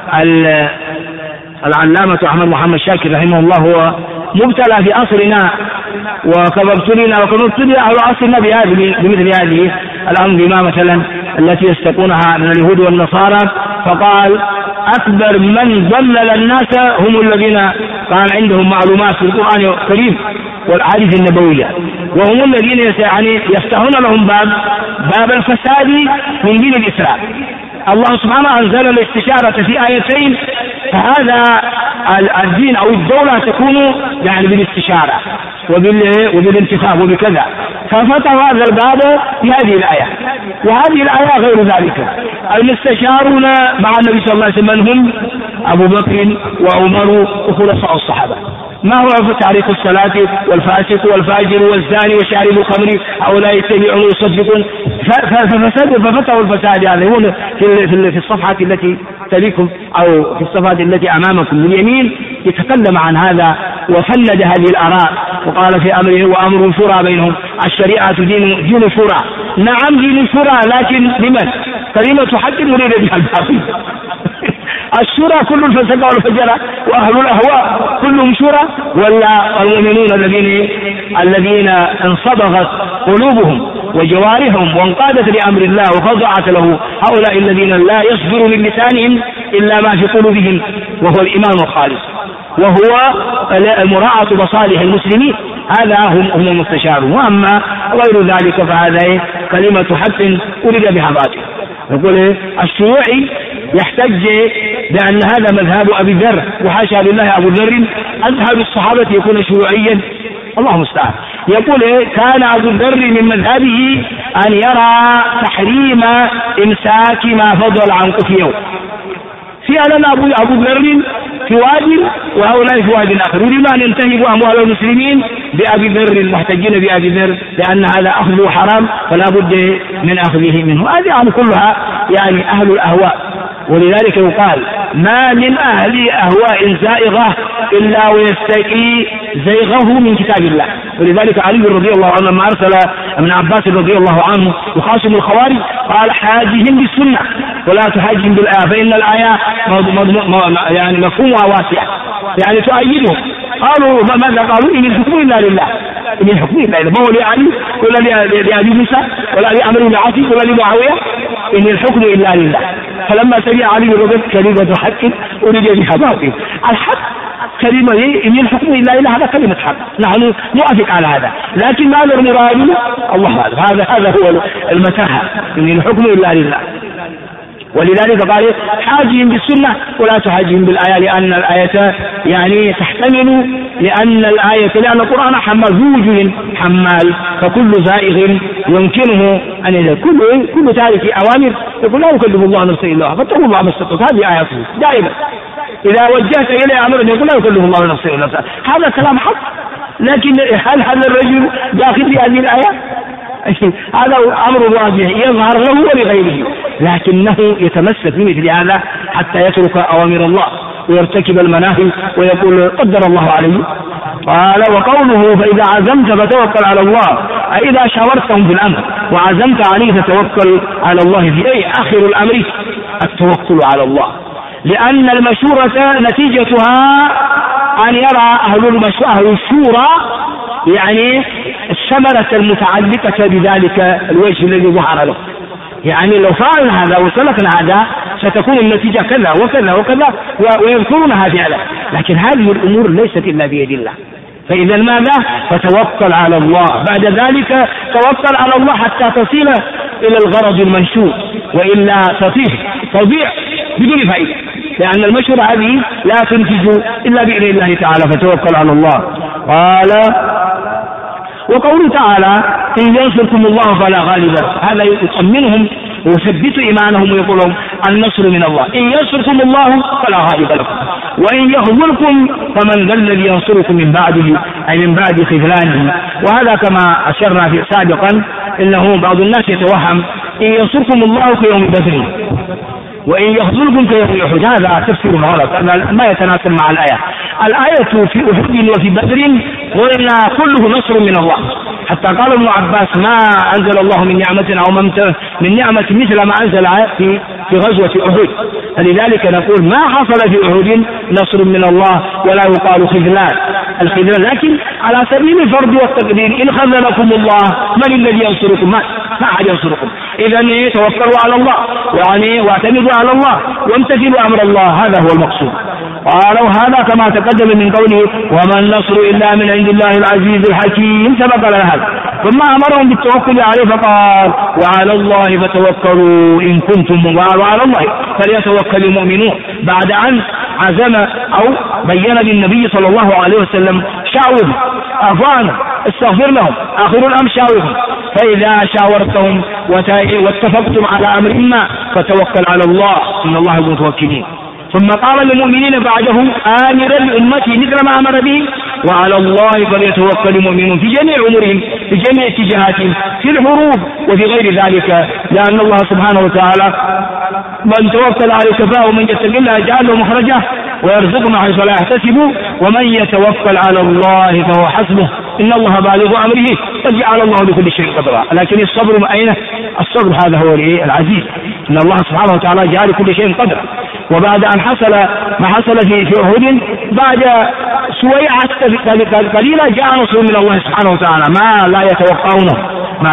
العلامة أحمد محمد شاكر رحمه الله، هو مبتلى في عصرنا وكما ابتلي أهل عصرنا بمثل هذه الأنظمة مثلا التي يستقونها من اليهود والنصارى، فقال أكبر من ضلل الناس هم الذين كان عندهم معلومات في القرآن الكريم والأحاديث النبوية، وهم الذين يعني يفتحون لهم باب الفساد من دين الإسلام. الله سبحانه أنزل الاستشارة في آيتين، فهذا الدين أو الدولة تكون يعني بالاستشارة وبالانتخاب وبكذا، ففتحوا هذا الباب بهذه الآية، وهذه الآية غير ذلك. المستشارون مع النبي صلى الله عليه وسلم هم أبو بكر وعمر وخلفاء الصحابة. ما هو تعريف الصلاة والفاسق والفاجر والزاني وشارب الخمر هؤلاء يتبعون ويصدقون، ففتحوا الفساد يعني هو في الصفحة التي تحت بكم أو في الصفات التي أمامكم باليمين، يتكلم عن هذا وفند هذه الآراء وقال في أمره وأمر شورى بينهم، الشريعة دين شورى. نعم دين شورى، لكن لمن؟ كلمة حق مريد بها الباطل. الشورى كل الفسق والفجر وأهل الأهواء كلهم شورى، ولا المؤمنون الذين انصبغت قلوبهم وجوارحهم وانقادت لأمر الله وخضعت له، هؤلاء الذين لا يصدر من لسانهم إلا ما في قلوبهم وهو الإيمان الخالص وهو مراعاة مصالح المسلمين، هذا هم المستشارون. وأما غير ذلك فهذا كلمة حق أريد بها باطل. يقول الشيوعي يحتج بأن هذا مذهب أبي ذر، وحاشا لله أبو ذر أذهب الصحابة يكون شيوعيا، الله المستعان. يقول كان أبو ذر من مذهبه أن يرى تحريم إمساك ما فضل عن قوت يوم. فعلا أبو ذر في واد وهؤلاء في واد آخر، يريد أن ينتهبوا أموال المسلمين بأبي ذر، المحتجين بأبي ذر لأن هذا أخذه حرام فلا بد من أخذه منه. هذه كلها يعني أهل الأهواء، ولذلك يقال ما من أهل أهواء زائغة إلا ويستقي زيغه من كتاب الله. ولذلك علي رضي الله عنه لما أرسل ابن عباس رضي الله عنه يخاصم الخوارج قال حاجهم بالسنة ولا تحاجهم بالآية، فإن الآية يعني مفهومها واسع يعني تؤيدهم. قالوا ماذا قالوا؟ إن الحكم إلا لله، إن الحكم إلا لله، ما هو لعلي ولا لأبي موسى ولا لعمرو بن العاص ولا لمعاوية، إن الحكم إلا لله. فلما سمع علي رضي كلمة حق أريد بها باطل. الحق كلمة إن الحكم إلا لله، هذا كلمة حق، نحن نوافق على هذا، لكن ماذا المراد؟ الله أعلم. هذا هو المتاهة، إن الحكم إلا لله. ولذلك قال حاجهم بالسنة ولا تحاجهم بالآية، لأن الآية يعني تحتمل، لأن القرآن حمال حمال، فكل زائغ يمكنه أن كل تارك أوامر يقول لا يكلف الله نفسا إلا وسعها فاتقوا الله ما استطعتم. هذه آياته دائما إذا وجهت إلى أمر يقول لا يكلف الله نفسا إلا وسعها. هذا كلام حق، لكن هل هذا الرجل داخل في هذه الآية؟ هذا أمر واضح يظهر له ولغيره، لكنه يتمسك بمثل هذا حتى يترك أوامر الله ويرتكب المناهي ويقول قدر الله عليه. قال وقوله فإذا عزمت فتوكل على الله، أي إذا شاورتهم في الأمر وعزمت عليه فتوكل على الله في أي آخر الأمر التوكل على الله، لأن المشورة نتيجتها أن يرى أهل الشورى يعني الثمرة المتعلقة بذلك الوجه الذي ظهر له. يعني لو فعلنا هذا وسلكنا هذا ستكون النتيجة كذا وكذا وكذا ويذكرونها فعلا، لكن هذه الأمور ليست إلا بيد الله. فإذا ماذا؟ فتوكل على الله، بعد ذلك توكل على الله حتى تصل إلى الغرض المنشود، وإلا تضيع بدون فائدة، لأن المشورة هذه لا تنتج إلا بإذن الله تعالى. فتوكل على الله. قال وقوله تعالى إن ينصركم الله فلا غالب له، هذا يطمنهم ويثبت إيمانهم ويقول لهم النصر من الله. إن ينصركم الله فلا غالب لكم وإن يخذلكم فمن ذا الذي ينصركم من بعده، أي من بعد خذلانه. وهذا كما أشرنا سابقا إنه بعض الناس يتوهم إن ينصركم الله كيوم بدر وإن يخذلكم كيوم أحد، هذا تفسير غلط، ما يتناسب مع الآية في أحد وفي بدر قلنا كله نصر من الله، حتى قال ابن عباس ما أنزل الله من نعمة أو من نعمة مثل ما أنزل في غزوة أحد. فلذلك نقول ما حصل في أحد نصر من الله ولا يقال خذلان، الخذلان لكن على سبيل الفرض والتقدير. إن خذلكم الله من الذي ينصركم؟ ما أحد ينصركم. إذن توكلوا على الله يعني واعتمدوا على الله وامتثلوا أمر الله، هذا هو المقصود. قالوا هذا كما تقدم من قوله وما النصر إلا من عند الله العزيز الحكيم، سبق لنا هذا. ثم أمرهم بالتوكل عليه فقال وعلى الله فتوكلوا إن كنتم مؤمنين، وعلى الله فليتوكل المؤمنون، بعد أن عزم أو بين للنبي صلى الله عليه وسلم شاورهم أعفوهم استغفر لهم آخر الأمر شاورهم، فإذا شاورتهم واتفقتم على أمر ما فتوكل على الله إن الله هو المتوكلين. ثم قال للمؤمنين بعده آمرا لأمته مثل ما أمر به وعلى الله فليتوكل المؤمنون في جميع أمورهم في جميع اتجاهاتهم في الحروب وفي غير ذلك، لأن الله سبحانه وتعالى من توكل عليه كفاه ومن يتق الله يجعل له مخرجا ويرزقه من حيث لا يحتسب ومن يتوكل على الله فهو حسبه إن الله بالغ أمره قد جعل الله لكل شيء قدرا. لكن الصبر من أين؟ الصبر هذا هو العزيز، إن الله سبحانه وتعالى جعل كل شيء قدرا. وبعد أن حصل ما حصل في أحد بعد سويعة قليلة جاء نصر من الله سبحانه وتعالى ما لا يتوقعونه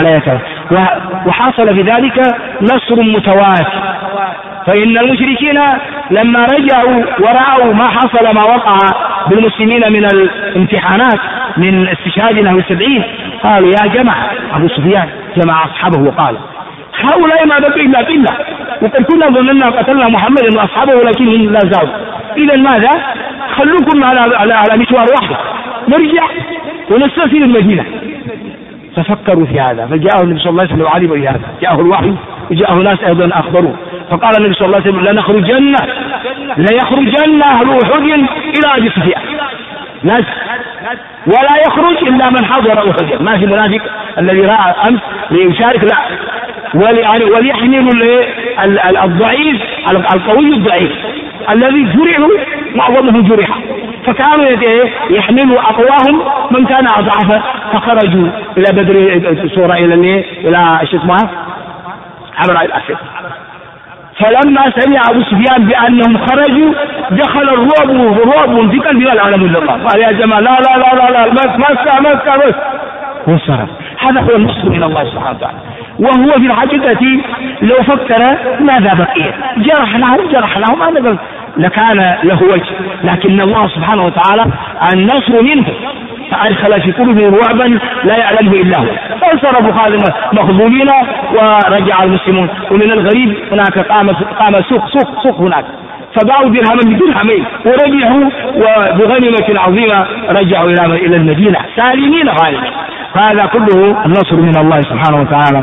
وحصل في ذلك نصر متواتر. فإن المشركين لما رجعوا ورأوا ما حصل ما وقع بالمسلمين من الامتحانات من استشهادنا والسبعين قالوا يا جماعة، أبو سفيان جمع أصحابه وقال هؤلاء ما بقي إلا بالله وقد كنا ظننا قتلنا محمد وأصحابه ولكنهم لا زالوا، إذا ماذا؟ خلوكم على مشوار واحد نرجع ونستأصل المدينة. ففكروا في هذا فجاءه النبي صلى الله عليه وسلم وعلم بهذا، جاءه الوحي وجاءه ناس أيضا أخبروه فقال النبي صلى الله عليه وسلم ليخرجن أهل أحد إلى أبي سفيان ولا يخرج إلا من حضر أحد. ما في منافق الذي رأى أمس ليشارك، لا، وليحمل الضعيف القوي الضعيف الذي جرحوا معظمهم جرح، فكانوا يحملوا أقواهم من كان أضعف فخرجوا إلى بدر سورة إلى اسمها حمراء الأسد. فلما سمع أبو سفيان بأنهم خرجوا دخل الرعب في قلبه لا أعلم إلا الله، قال يا جماعة لا لا لا لا بس وانصرف. هذا هو النصر من الله سبحانه وتعالى. وهو في الحقيقة لو فكر ماذا بقي جرح له ما نقل لكان له وجه، لكن الله سبحانه وتعالى النصر منه فأدخل في قلوبهم رعبا لا يعلمه إلا هو، فانصرفوا مخذولين ورجع المسلمون. ومن الغريب هناك قام سوق هناك فباعوا درهما بدرهمين ورجعوا وبغنيمة عظيمة رجعوا إلى المدينة سالمين غالبا. فهذا كله النصر من الله سبحانه وتعالى.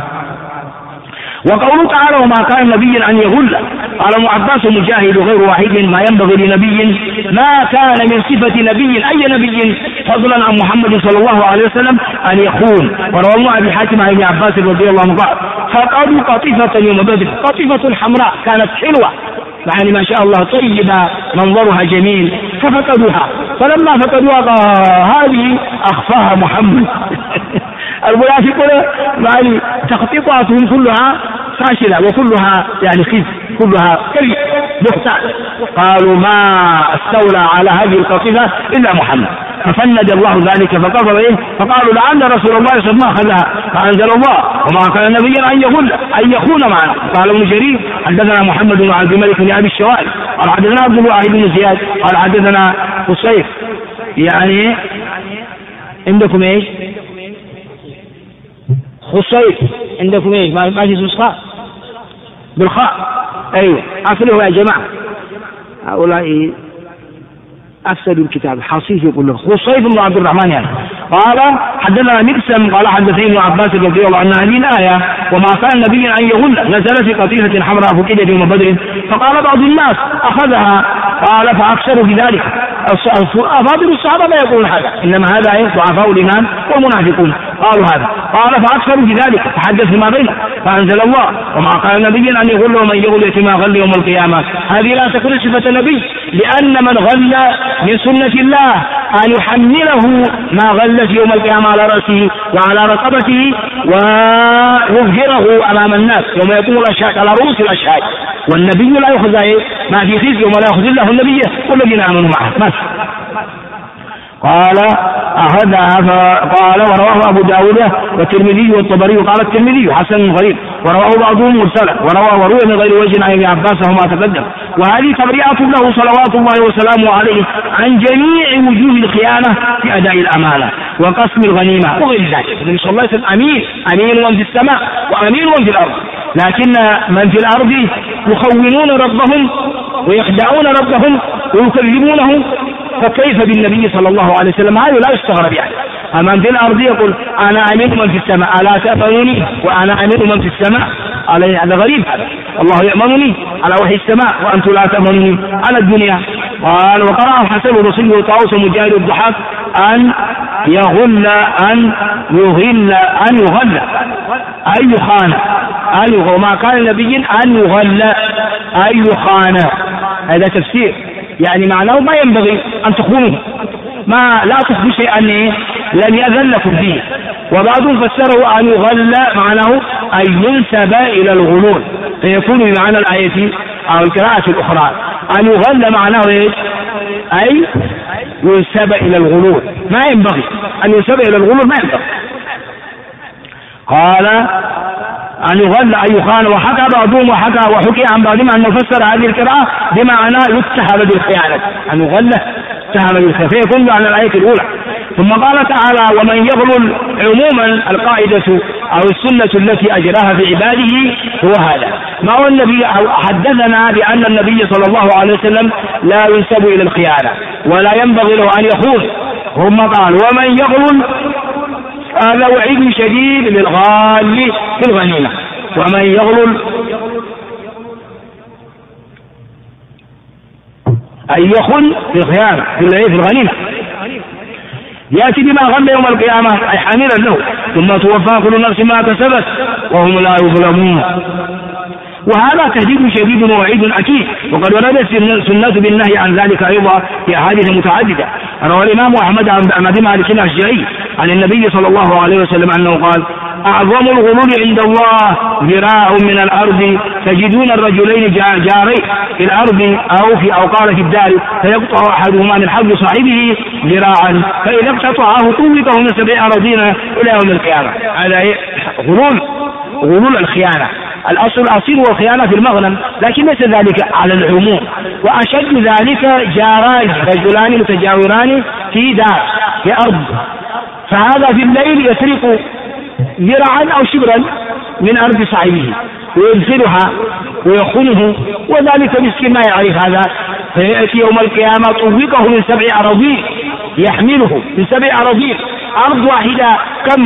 وقوله تعالى وما كان نبي أن يغل، قال ابن عباس مجاهد غير واحد ما ينبغي لنبي ما كان من صفة نبي أي نبي فضلا عن محمد صلى الله عليه وسلم أن يخون. وروى أبي حاتم عن ابن عباس رضي الله عنه قال فقالوا قطيفة يوم بدر، قطيفة حمراء كانت حلوة يعني ما شاء الله طيبة منظرها جميل ففقدوها، فلما فقدوها هذه أخفاها محمد. المنافقون يعني تخطيطاتهم كلها فاشلة وكلها يعني خزي كلها كذب بهتان. قالوا ما استولى على هذه القطيفة إلا محمد، ففند الله ذلك فقضى إيه فقالوا لعل رسول الله صلى الله عليه وسلم أخذها فأنزل الله وما كان نبيا أن يخون معنا. قال ابن جرير حدثنا محمد بن عبد الملك بن أبي الشوائب قال حدثنا عبد الواحد بن زياد قال حدثنا قصيف يعني عندكم ايش خصيف عندكم ايش ما في نسخة بالخاء ايوه اصله يا جماعة هؤلاء أفسدوا الكتاب. حصيف يقول له خصيف بن عبد الرحمن يعني قال حدثنا مقسم قال حدثني ابن عباس رضي الله عنه هذه الآية وما كان نبي أن يغل نزل في قطيفة حمراء فقيدت يوم بدر فقال بعض الناس أخذها قال فأكثروا بذلك. أفاضل الصحابة لا يقولون هذا إنما هذا ضعفاء الإيمان والمنافقون قالوا هذا قال فأكثروا بذلك فحدث ما بينه فأنزل الله وما كان نبي أن يغل ومن يغل يتما غل يوم القيامة. هذه لا تكون صفة نبي لأن من غل من سنة الله أن يحمله ما غلت يوم القيامة على رأسه وعلى رقبته ويظهره أمام الناس يوم يقوم الأشهاد على رؤوس الأشهاد. والنبي لا يأخذ ما في خزي يوم لا يأخذ الله النبي والذين آمنوا معه. قال أخذها قال ورواه أبو داود والترمذي والطبري وقال الترمذي حسن غريب ورواه بعضهم مرسلا وروى من غير وجه عن ابن عباس وما تقدم. وهذه تبرئة له صلوات الله وسلامه عليه عن جميع وجوه الخيانة في أداء الأمانة وقسم الغنيمة وغير ذلك. النبي صلى الله عليه وسلم أمين من في السماء وأمين من في الأرض، لكن من في الأرض يخونون ربهم ويخدعون ربهم ويكذبونه، فكيف بالنبي صلى الله عليه وسلم؟ هذا لا يستغرب يعني. أمام في الأرض يقول أنا أمين من في السماء ألا تأمنوني وأنا أمين من في السماء، هذا غريب هذا. الله يأمنني على وحي السماء وأنتم لا تأمنوني على الدنيا. قال وقرأ الحسن البصري وطاووس ومجاهد الضحاك أن يغل أن يغل أن يغل أي خان وما كان نبي أن يغل أن يخان. هذا تفسير، يعني معناه ما ينبغي أن تخونوا، ما لا تخفوا شيئا لم يأذن لكم فيه. وبعضهم فسره أن يغل معناه أن ينسب إلى الغلول، فيكون بمعنى الآية أو القراءة الأخرى أن يغل معناه أي ينسب إلى الغلول، ما ينبغي أن ينسب إلى الغلول، ما ينبغي. قال أن يغل أن يخان. وحكى بعضهم وحكي عن بعضهم أنه فسر هذه القراءة بمعنى يتهم بالخيانة، أن يغل اتهم بالخيانة، فيكون على الآية الأولى. ثم قال تعالى ومن يغلل. عموما القاعدة أو السنة التي أجراها في عباده هو هذا، ما هو النبي حدثنا بأن النبي صلى الله عليه وسلم لا ينسب إلى الخيانة ولا ينبغي له أن يخون. ثم قال ومن يغلل هذا وعيد شديد للغال في الغنيمة. ومن يغلل أن يخن في الخيانة في الغنيمة، يأتي بما غل يوم القيامة أي حاملا له، ثم توفى كل نفس ما كسبت وهم لا يظلمون. وهذا تهديد شديد ووعيد أكيد، وقد وردت السنة بالنهي عن ذلك أيضا في أحاديث متعددة. روى الإمام أحمد عن أبي مالك الأشجعي عن النبي صلى الله عليه وسلم أنه قال أعظم الغلول عند الله ذراع من الأرض تجدون الرجلين جارين في الأرض أو قال في الدار فيقطع أحدهما من حبل صاحبه ذراعا فإذا اقتطعه طوقه من 7 أراضين إلى يوم القيامة. هذا غلول الخيانة. الأصل هو الخيانة في المغنم، لكن ليس ذلك على العموم. وأشد ذلك جاران رجلان متجاوران في دار في أرض، فهذا في الليل يسرق ذراعا أو شبرا من أرض صاحبه ويدخلها ويخونه، وذلك مسكين ما يعرف هذا، فيأتي يوم القيامة طوقه من 7 أراضين، يحمله من 7 أراضين، أرض واحدة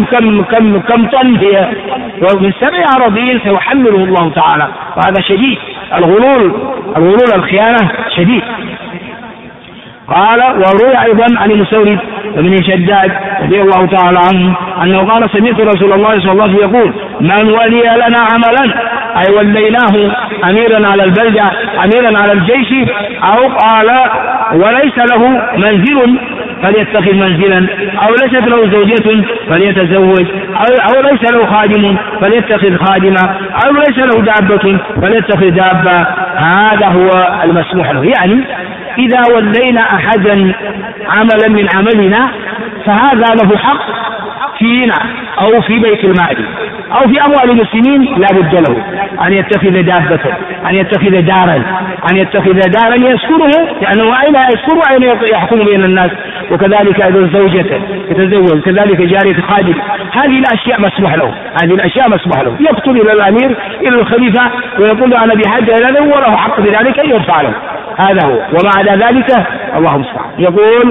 كم طن هي، ومن 7 أراضين سيحمله الله تعالى. وهذا شديد، الغلول الخيانة شديد. قال وروي أيضا عن المستورد بن شداد رضي الله تعالى عنه أنه قال سمعت رسول الله صلى الله عليه وسلم يقول من ولي لنا عملا أي وليناه أميرا على البلدة أميرا على الجيش، أو قال وليس له منزل فليتخذ منزلا، أو ليست له زوجة فليتزوج، أو ليس له خادم فليتخذ خادما، أو ليس له دابة فليتخذ دابة، هذا هو المسموح له. يعني إذا ولينا أحدا عملا من عملنا فهذا له حق فينا أو في بيت المال أو في أموال المسلمين، لا بد له أن يتخذ دابة، أن يتخذ دارا، أن يتخذ دارا يسكنه، لأنه أين يسكن أين يحكم بين الناس، وكذلك أيضا زوجة يتزوج، كذلك جارية خادم. هذه الأشياء مسموح له، هذه الأشياء مسموح له. يقتل إلى الأمير إلى الخليفة ويقول أنا بحاجة إلى ذلك وله حق بذلك أن يدفع له، هذا هو. ومع ذلك الله المستعان يقول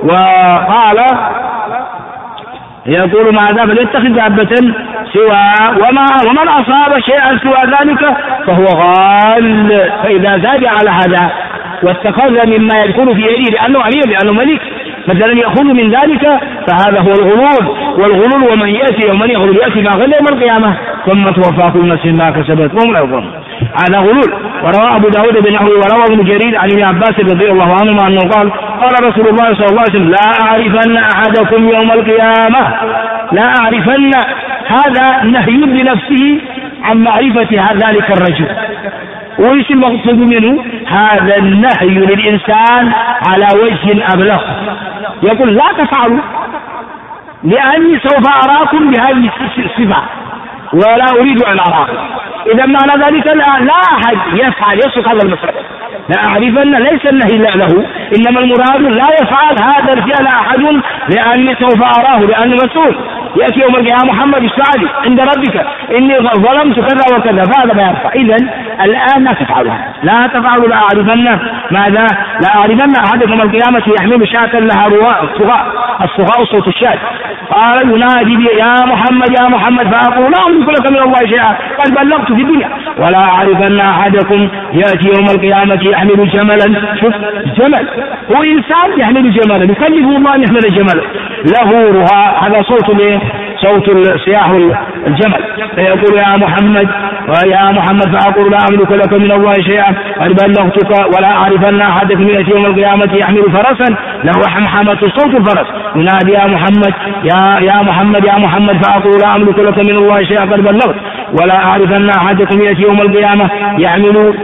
يقول مع ذا فليتخذ دابة سوى ومن أصاب شيئا سوى ذلك فهو غال. فإذا زاد على هذا واتخذ مما يكون في يده لأنه أمير لأنه ملك مثلا يأخذ من ذلك فهذا هو الغلول. والغلول ومن يأتي ومن يغلل يأتي ما غل يوم القيامة ثم توفى كل نفس ما كسبت وهم لا يظلمون، هذا غلول. وروى أبو داود بنحوه وروى ابن جرير عن ابن عباس رضي الله عنهما أنه قال رسول الله صلى الله عليه وسلم لا أعرفن أحدكم يوم القيامة، لا أعرفن، هذا نهي بنفسه عن معرفة ذلك الرجل. وإيش المقصود منه؟ هذا النهي للإنسان على وجه أبلغ، يقول لا تفعلوا لأني سوف أراكم بهذه الصفة ولا أريد أن أراكم. إذا معنى ذلك لا أحد يفعل يسلك هذا المسلك، لا أعرفن ليس النهي له، إنما المراد لا يفعل هذا الفعل أحد لأني سوف أراه لأني مسؤول. يأتي يوم القيامة محمد السعدي عند ربك إني ظلمت كذا وكذا، فهذا ما ينفع. إذن الآن لا تفعلها، لا تفعلوا. لا أعرفن ماذا؟ لا أعرفن أحدكم القيامة يحمل شاة لها الصغاء صوت الشاة، قال ينادي يا محمد فأقول لا أملك لك من الله شيئا قد بلغت في الدنيا. ولا أعرفن أحدكم يأتي يوم القيامة يحمل جملا، شوف جمل، هو إنسان يحمل جملا، يكلفه الله أن يحمل جملا له رها، هذا صوت صياح الجمل، فيقول يا محمد فأقول لا أملك لك من الله شيئا قد بلغتك ولا أعرفن أحدكم يأتي يوم القيامة يحمل فرسا له حمحمة صوت الفرس ينادي يا محمد يا محمد فأقول لا أملك لك من الله شيئا قد بلغت ولا أعرفن أحدكم يأتي يوم القيامة يحمل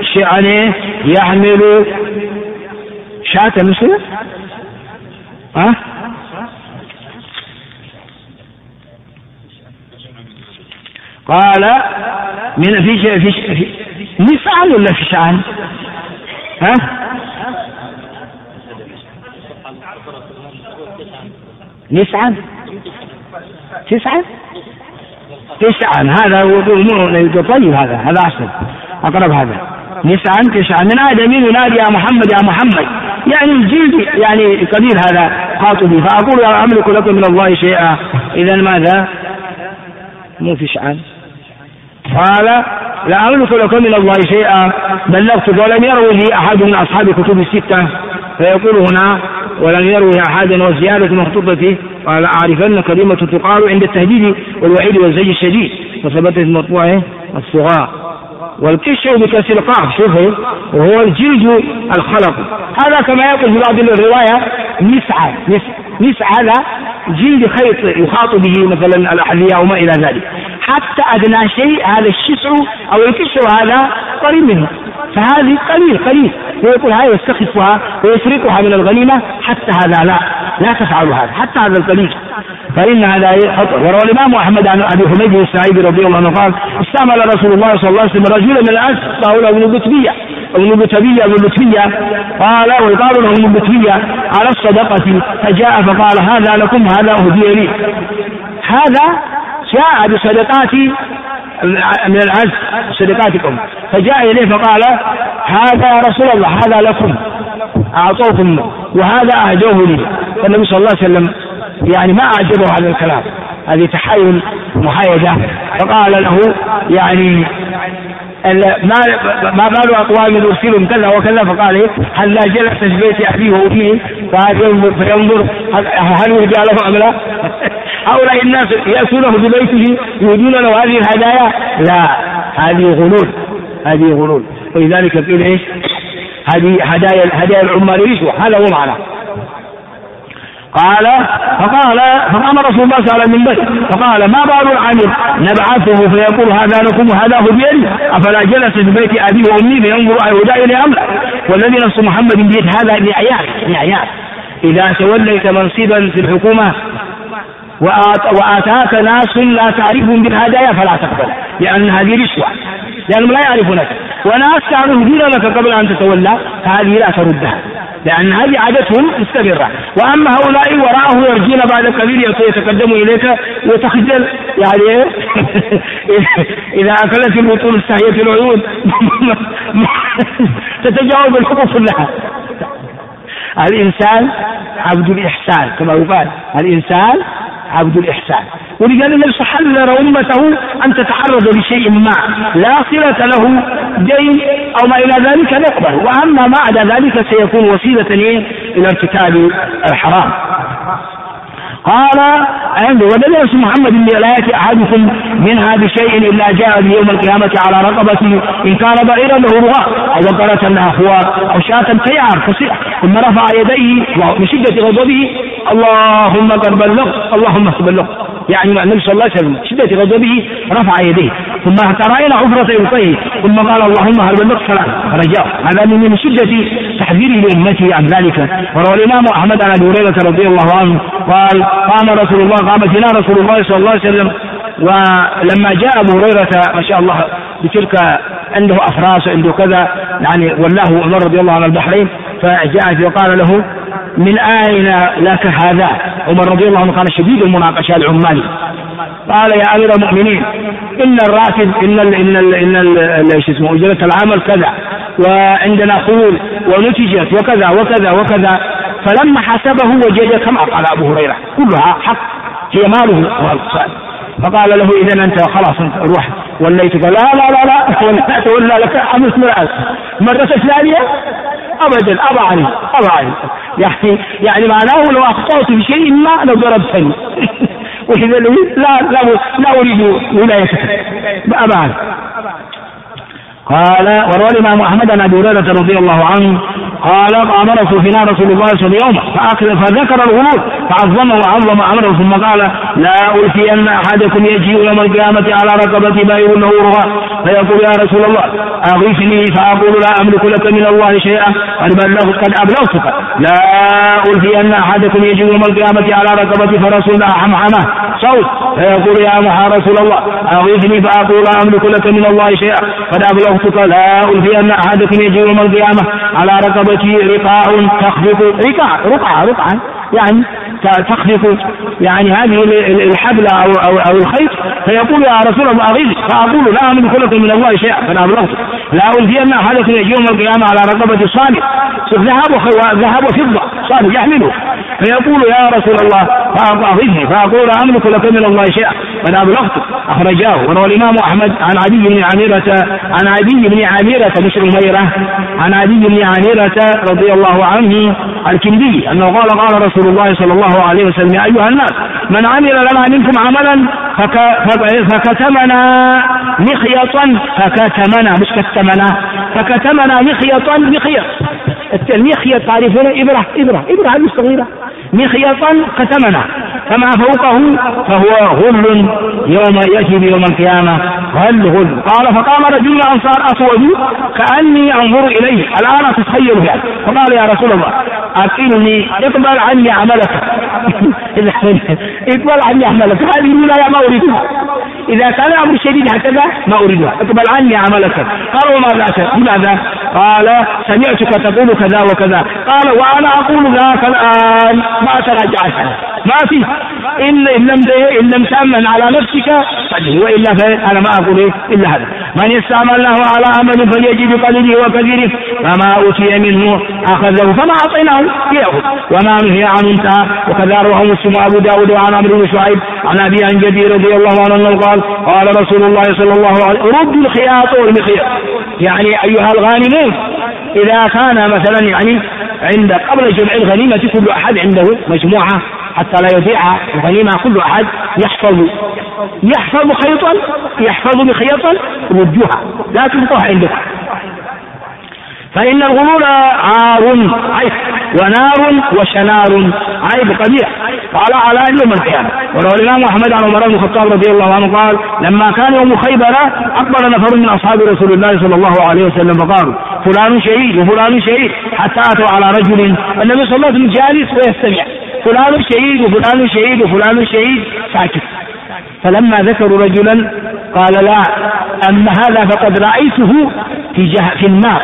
شاة المسلم قال من في نسعان ولا في شعان؟ نسعان هذا طيب، هذا أحسن أقرب، هذا نسعان تسعان من آدم ينادي يا محمد يعني الجلد يعني قليل هذا خاطبي، فأقول لا أملك لكم من الله شيئا. إذا ماذا؟ مو في شعان. قال لا أملك لكم من الله شيئا بلغت ولم يروه أحد من أصحاب الكتب الستة، فيقول هنا ولم يروه أحد وزيادة مخطوطته. قال أعرفن كلمة تقال عند التهديد والوعيد والزج الشديد، وثبتت المطبوعة الصغار والكشف بكسر القاف، شوفوا وهو الجلد الخلق. هذا كما يقول في بعض الرواية نسع هذا جلد خيط يخاط به مثلا الأحذية وما إلى ذلك، حتى أدنى شيء هذا الشسع أو الكشف هذا قريب منه، فهذه قليل ويقول هذا يستخفها ويسرقها من الغنيمة، حتى هذا لا تفعل هذا، حتى هذا القليل، فإن هذا خطأ. وروى الإمام أحمد عن أبي حميد الساعدي رضي الله عنه قال استعمل رسول الله صلى الله عليه وسلم رجلا من الأنس قال له ابن بتبية قال ويقال له ابن بتبية على الصدقة، فجاء فقال هذا لكم هذا أهدي لي. هذا جاء بصدقات من العز صدقاتكم، فجاء إليه فقال هذا يا رسول الله هذا لكم أعطوكم وهذا أهدوه لي. فالنبي صلى الله عليه وسلم يعني ما أعجبه هذا الكلام، هذه تحايل محايدة، فقال له يعني ما بال أقوام يرسلهم كذا وكذا، فقال هل لا جلس في بيت أبيه وأمه فينظر هل يهدى له أم لا؟ هؤلاء الناس يأتونه ببيته يهدون له هذه الهدايا؟ لا، هذه غلول. ولذلك قيل ايش؟ هذه هدايا العمال رشوة، هذا هو معناه. فقام رسول الله صلى الله عليه وسلم فقال ما بال العامل نبعثه فيقول هذا لكم وهذا هو بيدي، أفلا جلس في بيت أبيه وأمي فينظر أيهدى إليه أم لا؟ والذي نفس محمد بيد هذا معيار. إذا توليت منصبا في الحكومة وآتاك ناس لا تعرفهم بالهدايا فلا تقبل، لأن هذه رشوة، لأنهم لا يعرفونك، وناس تعرفون لك قبل أن تتولى، فهذه لا تردها، لأن هذه عادتهم مستمرة. وأما هؤلاء وراءه يرجون بعد قليل يتقدموا إليك وتخجل، يعني إذا أكلت البطون استحيت العيون تتجاوب الحقوق كلها. الإنسان عبد الإحسان كما يقال، الإنسان عبد الإحسان. ولذلك حذر أمته أن تتحرز بشيء ما لا صلة له دين أو ما إلى ذلك نقبل، وأما ما عدا ذلك سيكون وسيلة إلى ارتكاب الحرام. قال ودل اسم محمد لا يأتي أحدكم منها بشيء إلا جاء بيوم القيامة على رقبته إن كان بعيرا له رغاء أو بقرة لها خوار أو شاة تيعر فصيح، ثم رفع يديه من شدة غضبه اللهم قد بلغت اللهم بلغت، يعني النبي صلى الله عليه وسلم شدة غضبه رفع يديه ثم ترين عفرة يطيه ثم قال اللهم هل بلغت فرجاه. هذا من شدة تحذيره لأمته عن ذلك. وروى الإمام أحمد عن أبي هريرة رضي الله عنه قال قام فينا رسول الله صلى الله عليه وسلم، ولما جاء أبو هريرة ما شاء الله بتلك عنده أفراس عنده كذا، يعني والله عمر رضي الله عنه البحرين، فجاء وقال له من أين لك هذا؟ عمر رضي الله عنه كان شديد المناقشة العمالي، قال يا أمير المؤمنين إن الراتب إن أجرة العمل كذا وعندنا خيول ونتجت وكذا وكذا وكذا، فلما حسبه وجد كما قال أبو هريرة كلها حق هي ماله والصائب، فقال له إذن أنت خلاص انت روح وليت. قال لا تولى لك 5 مرات مرة ثانية أبدا أبا عني يعني معناه لو أخطأت بشيء ما لو ضربتني وإذا لا أريد ولايتك أبعد. قال وروى الإمام أحمد عن أبي هريرة رضي الله عنه قال أمر سفيان رسول الله صلى الله عليه وسلم فذكر الغلول فعظمه وعظم أمره ثم قال لا ألفين أحدكم يجيء يوم القيامة على رقبتي بائر له رغى فيقول يا رسول الله أغثني فأقول لا أملك لك من الله شيئا قد أبلغتك. لا ألفين أحدكم يجيء يوم القيامة على رقبتي فرسول الله حمحمه صوت فيقول يا رسول الله أغثني فأقول لا أملك لك من الله شيئا قد أبلغتك. لا ألفين أحدكم يجيء يوم القيامة على رقبتي رقاع تخفق رقعة يعني تخفق يعني هذه الحبل أو الخيط فيقول يا رسول الله أغثني فأقول لا أملك لك من الله شيئا قد أبلغتك. لا ألفين أحدكم يجيء يوم القيامة على رقبتي صالح ذهب وفضة صالح يحمله فيقول يا رسول الله فأغثني فأقول لا أملك لك من الله شيئا قد أبلغتك. أخرجاه. وروى الإمام أحمد عن عدي بن عامرة مش عميرة عن عدي بن عامرة رضي الله عنه الكندي أنه قال رسول الله صلى الله عليه وسلم يا أيها الناس من عمل لنا منكم عملا فكتمنا مخيط المخيط تعرفون إبرة المستغيرة مخيطا كتمنا فما فوقه فهو غل يوم يأتي بيوم القيامة غل. قال فقام رجل من الأنصار أسود كأني أنظر إليه الآن تتخيل يعني فقال يا رسول الله أكلني اقبل عني عملك اقبل عني عملك هذه الولاية ما أريدها إذا كان أمر شديد هكذا ما أريدها اقبل عني عملك. قال وماذا؟ قال سمعتك تقول كذا وكذا. قال وأنا أقول ذاك الآن ما تراجعت ما في إن لم تأمن على نفسك فجه وإلا فأنا ما أقول إلا هذا. من يستعمل الله على عمل فليجد بقليله وكثيره فما أوتي منه أخذه فما أعطيناه يأخذ وما نهي عنه انتهى. وكذا رواه مسلم وأبو داود وعن عمرو بن شعيب عن أبي عن جدي رضي الله عنه أنه قال رسول الله صلى الله عليه وسلم رد الخياط والمخيط يعني أيها الغانمون إذا كان مثلا يعني عند قبل جمع الغنيمة كل أحد عنده مجموعة حتى لا يضيع الغنيمة كل أحد يحفظ بخيطا ردوها لا تبقوها عندك فإن الغلول عار عيب ونار وشنار عيب قبيح. قال على يوم القيامة. وروى الإمام أحمد عن عمر بن الخطاب رضي الله عنه قال لما كان يوم خيبر أقبل نفر من أصحاب رسول الله صلى الله عليه وسلم فقالوا فلان شهيد وفلان شهيد حتى أتوا على رجل النبي صلى الله عليه وسلم جالس ويستمع فلان شهيد وفلان شهيد وفلان شهيد ساكت. فلما ذكروا رجلا قال لا أما هذا فقد رأيته في النار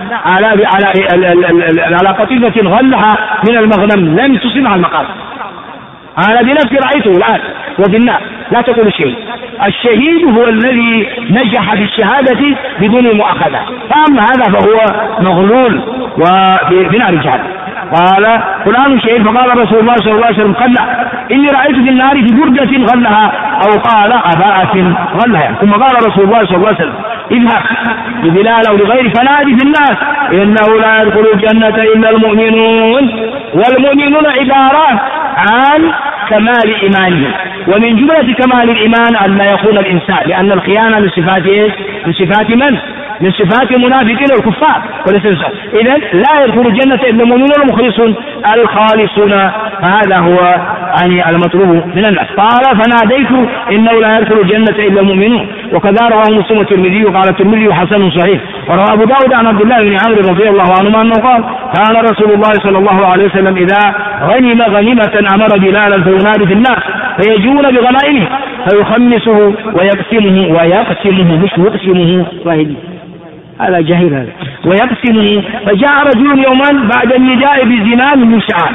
على قطيفة غلها من المغنم لم تصب على المقام. أنا بنفسي رأيته الآن وفي النار لا تقول شيء. الشهيد هو الذي نجح في الشهادة بدون مؤاخذة فأما هذا فهو مغلول وفي نار جهنم. قال فلان شهيد فقال رسول الله صلى الله عليه وسلم قال إني رأيت في النار في بردة غلها أو قال أباءة غلها. ثم قال رسول الله صلى الله عليه وسلم اذهب لبلال أو لغيره فنادي في الناس إنه لا يدخل الجنة إلا المؤمنون. والمؤمنون عبارة عن كمال إيمانهم ومن جملة كمال الإيمان أن لا يخون الإنسان لأن الخيانة من صفات من صفات من؟ من صفات المنافقين والكفار وليس الإنسان. إذن لا يدخل الجنة إلا المؤمنون المخلصون الخالصون فهذا هو يعني المطلوب من الناس. قال فناديت إنه لا يدخل الجنة إلا المؤمنون. وكذا رواه مسلم والترمذي وقال الترمذي حسن صحيح. وروى أبو داود عن عبد الله بن عمرو رضي الله عنهما أنه قال كان رسول الله صلى الله عليه وسلم إذا غنم غنيمة أمر بلالا فينادي في الناس فيجون بغنائمه فيخمسه ويقسمه مش يقسمه واحد هذا جاهل هذا ويقسمه. فجاء رجل يوما بعد النداء بزمام من شعر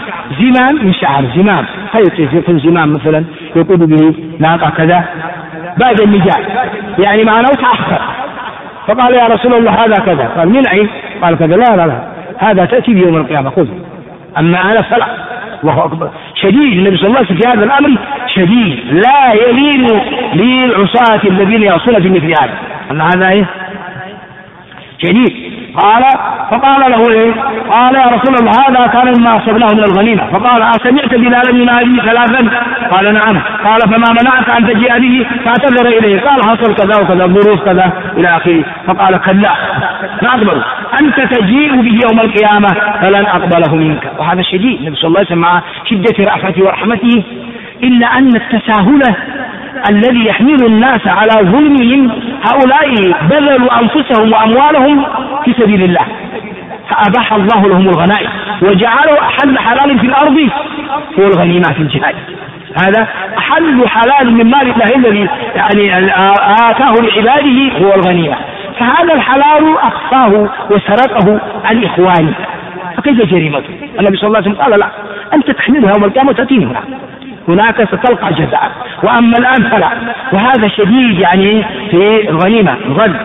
زمام يكون زمام مثلا يقود به ناقة كذا بعد النداء يعني معناه تأخر. فقال يا رسول الله هذا كذا. قال من أين؟ قال كذا. لا هذا تأتي بيوم القيامة خذ أما أنا فلا. شديد النبي صلى الله عليه وسلم في هذا الأمر شديد لا يلين للعصاة الذين يعصون في مثل هذا أن هذا شديد. فقال له إيه؟ قال يا رسول الله هذا كان ما أصبناه من الغنيمة. فقال أسمعت بلالا ينادي ثلاثا؟ قال نعم. قال فما منعك أن تجيء به؟ فاعتذر إليه قال حصل كذا وكذا ظروف كذا إلى آخره. فقال كلا لا أقبل، أنت تجيء به يوم القيامة فلن أقبله منك. وهذا شديد، النبي صلى الله عليه وسلم مع شدة رأفته ورحمته، إلا أن التساهل الذي يحمل الناس على ظلمهم، هؤلاء بذلوا أنفسهم وأموالهم في سبيل الله، فأباح الله لهم الغنائم وجعلوا أحل حلال في الأرض هو الغنيمات الجهاد. هذا أحل حلال من مال الله الذي يعني آتاه لعباده هو الغنيمة، فهذا الحلال أخفاه وسرقه عن إخوانه، فكيف جريمته؟ النبي صلى الله عليه وسلم قال لا، أنت تحملها يوم القيامة وتأتيني هناك ستلقى جزاء، وأما الآن فلا. وهذا شديد يعني في الغنيمة الغد.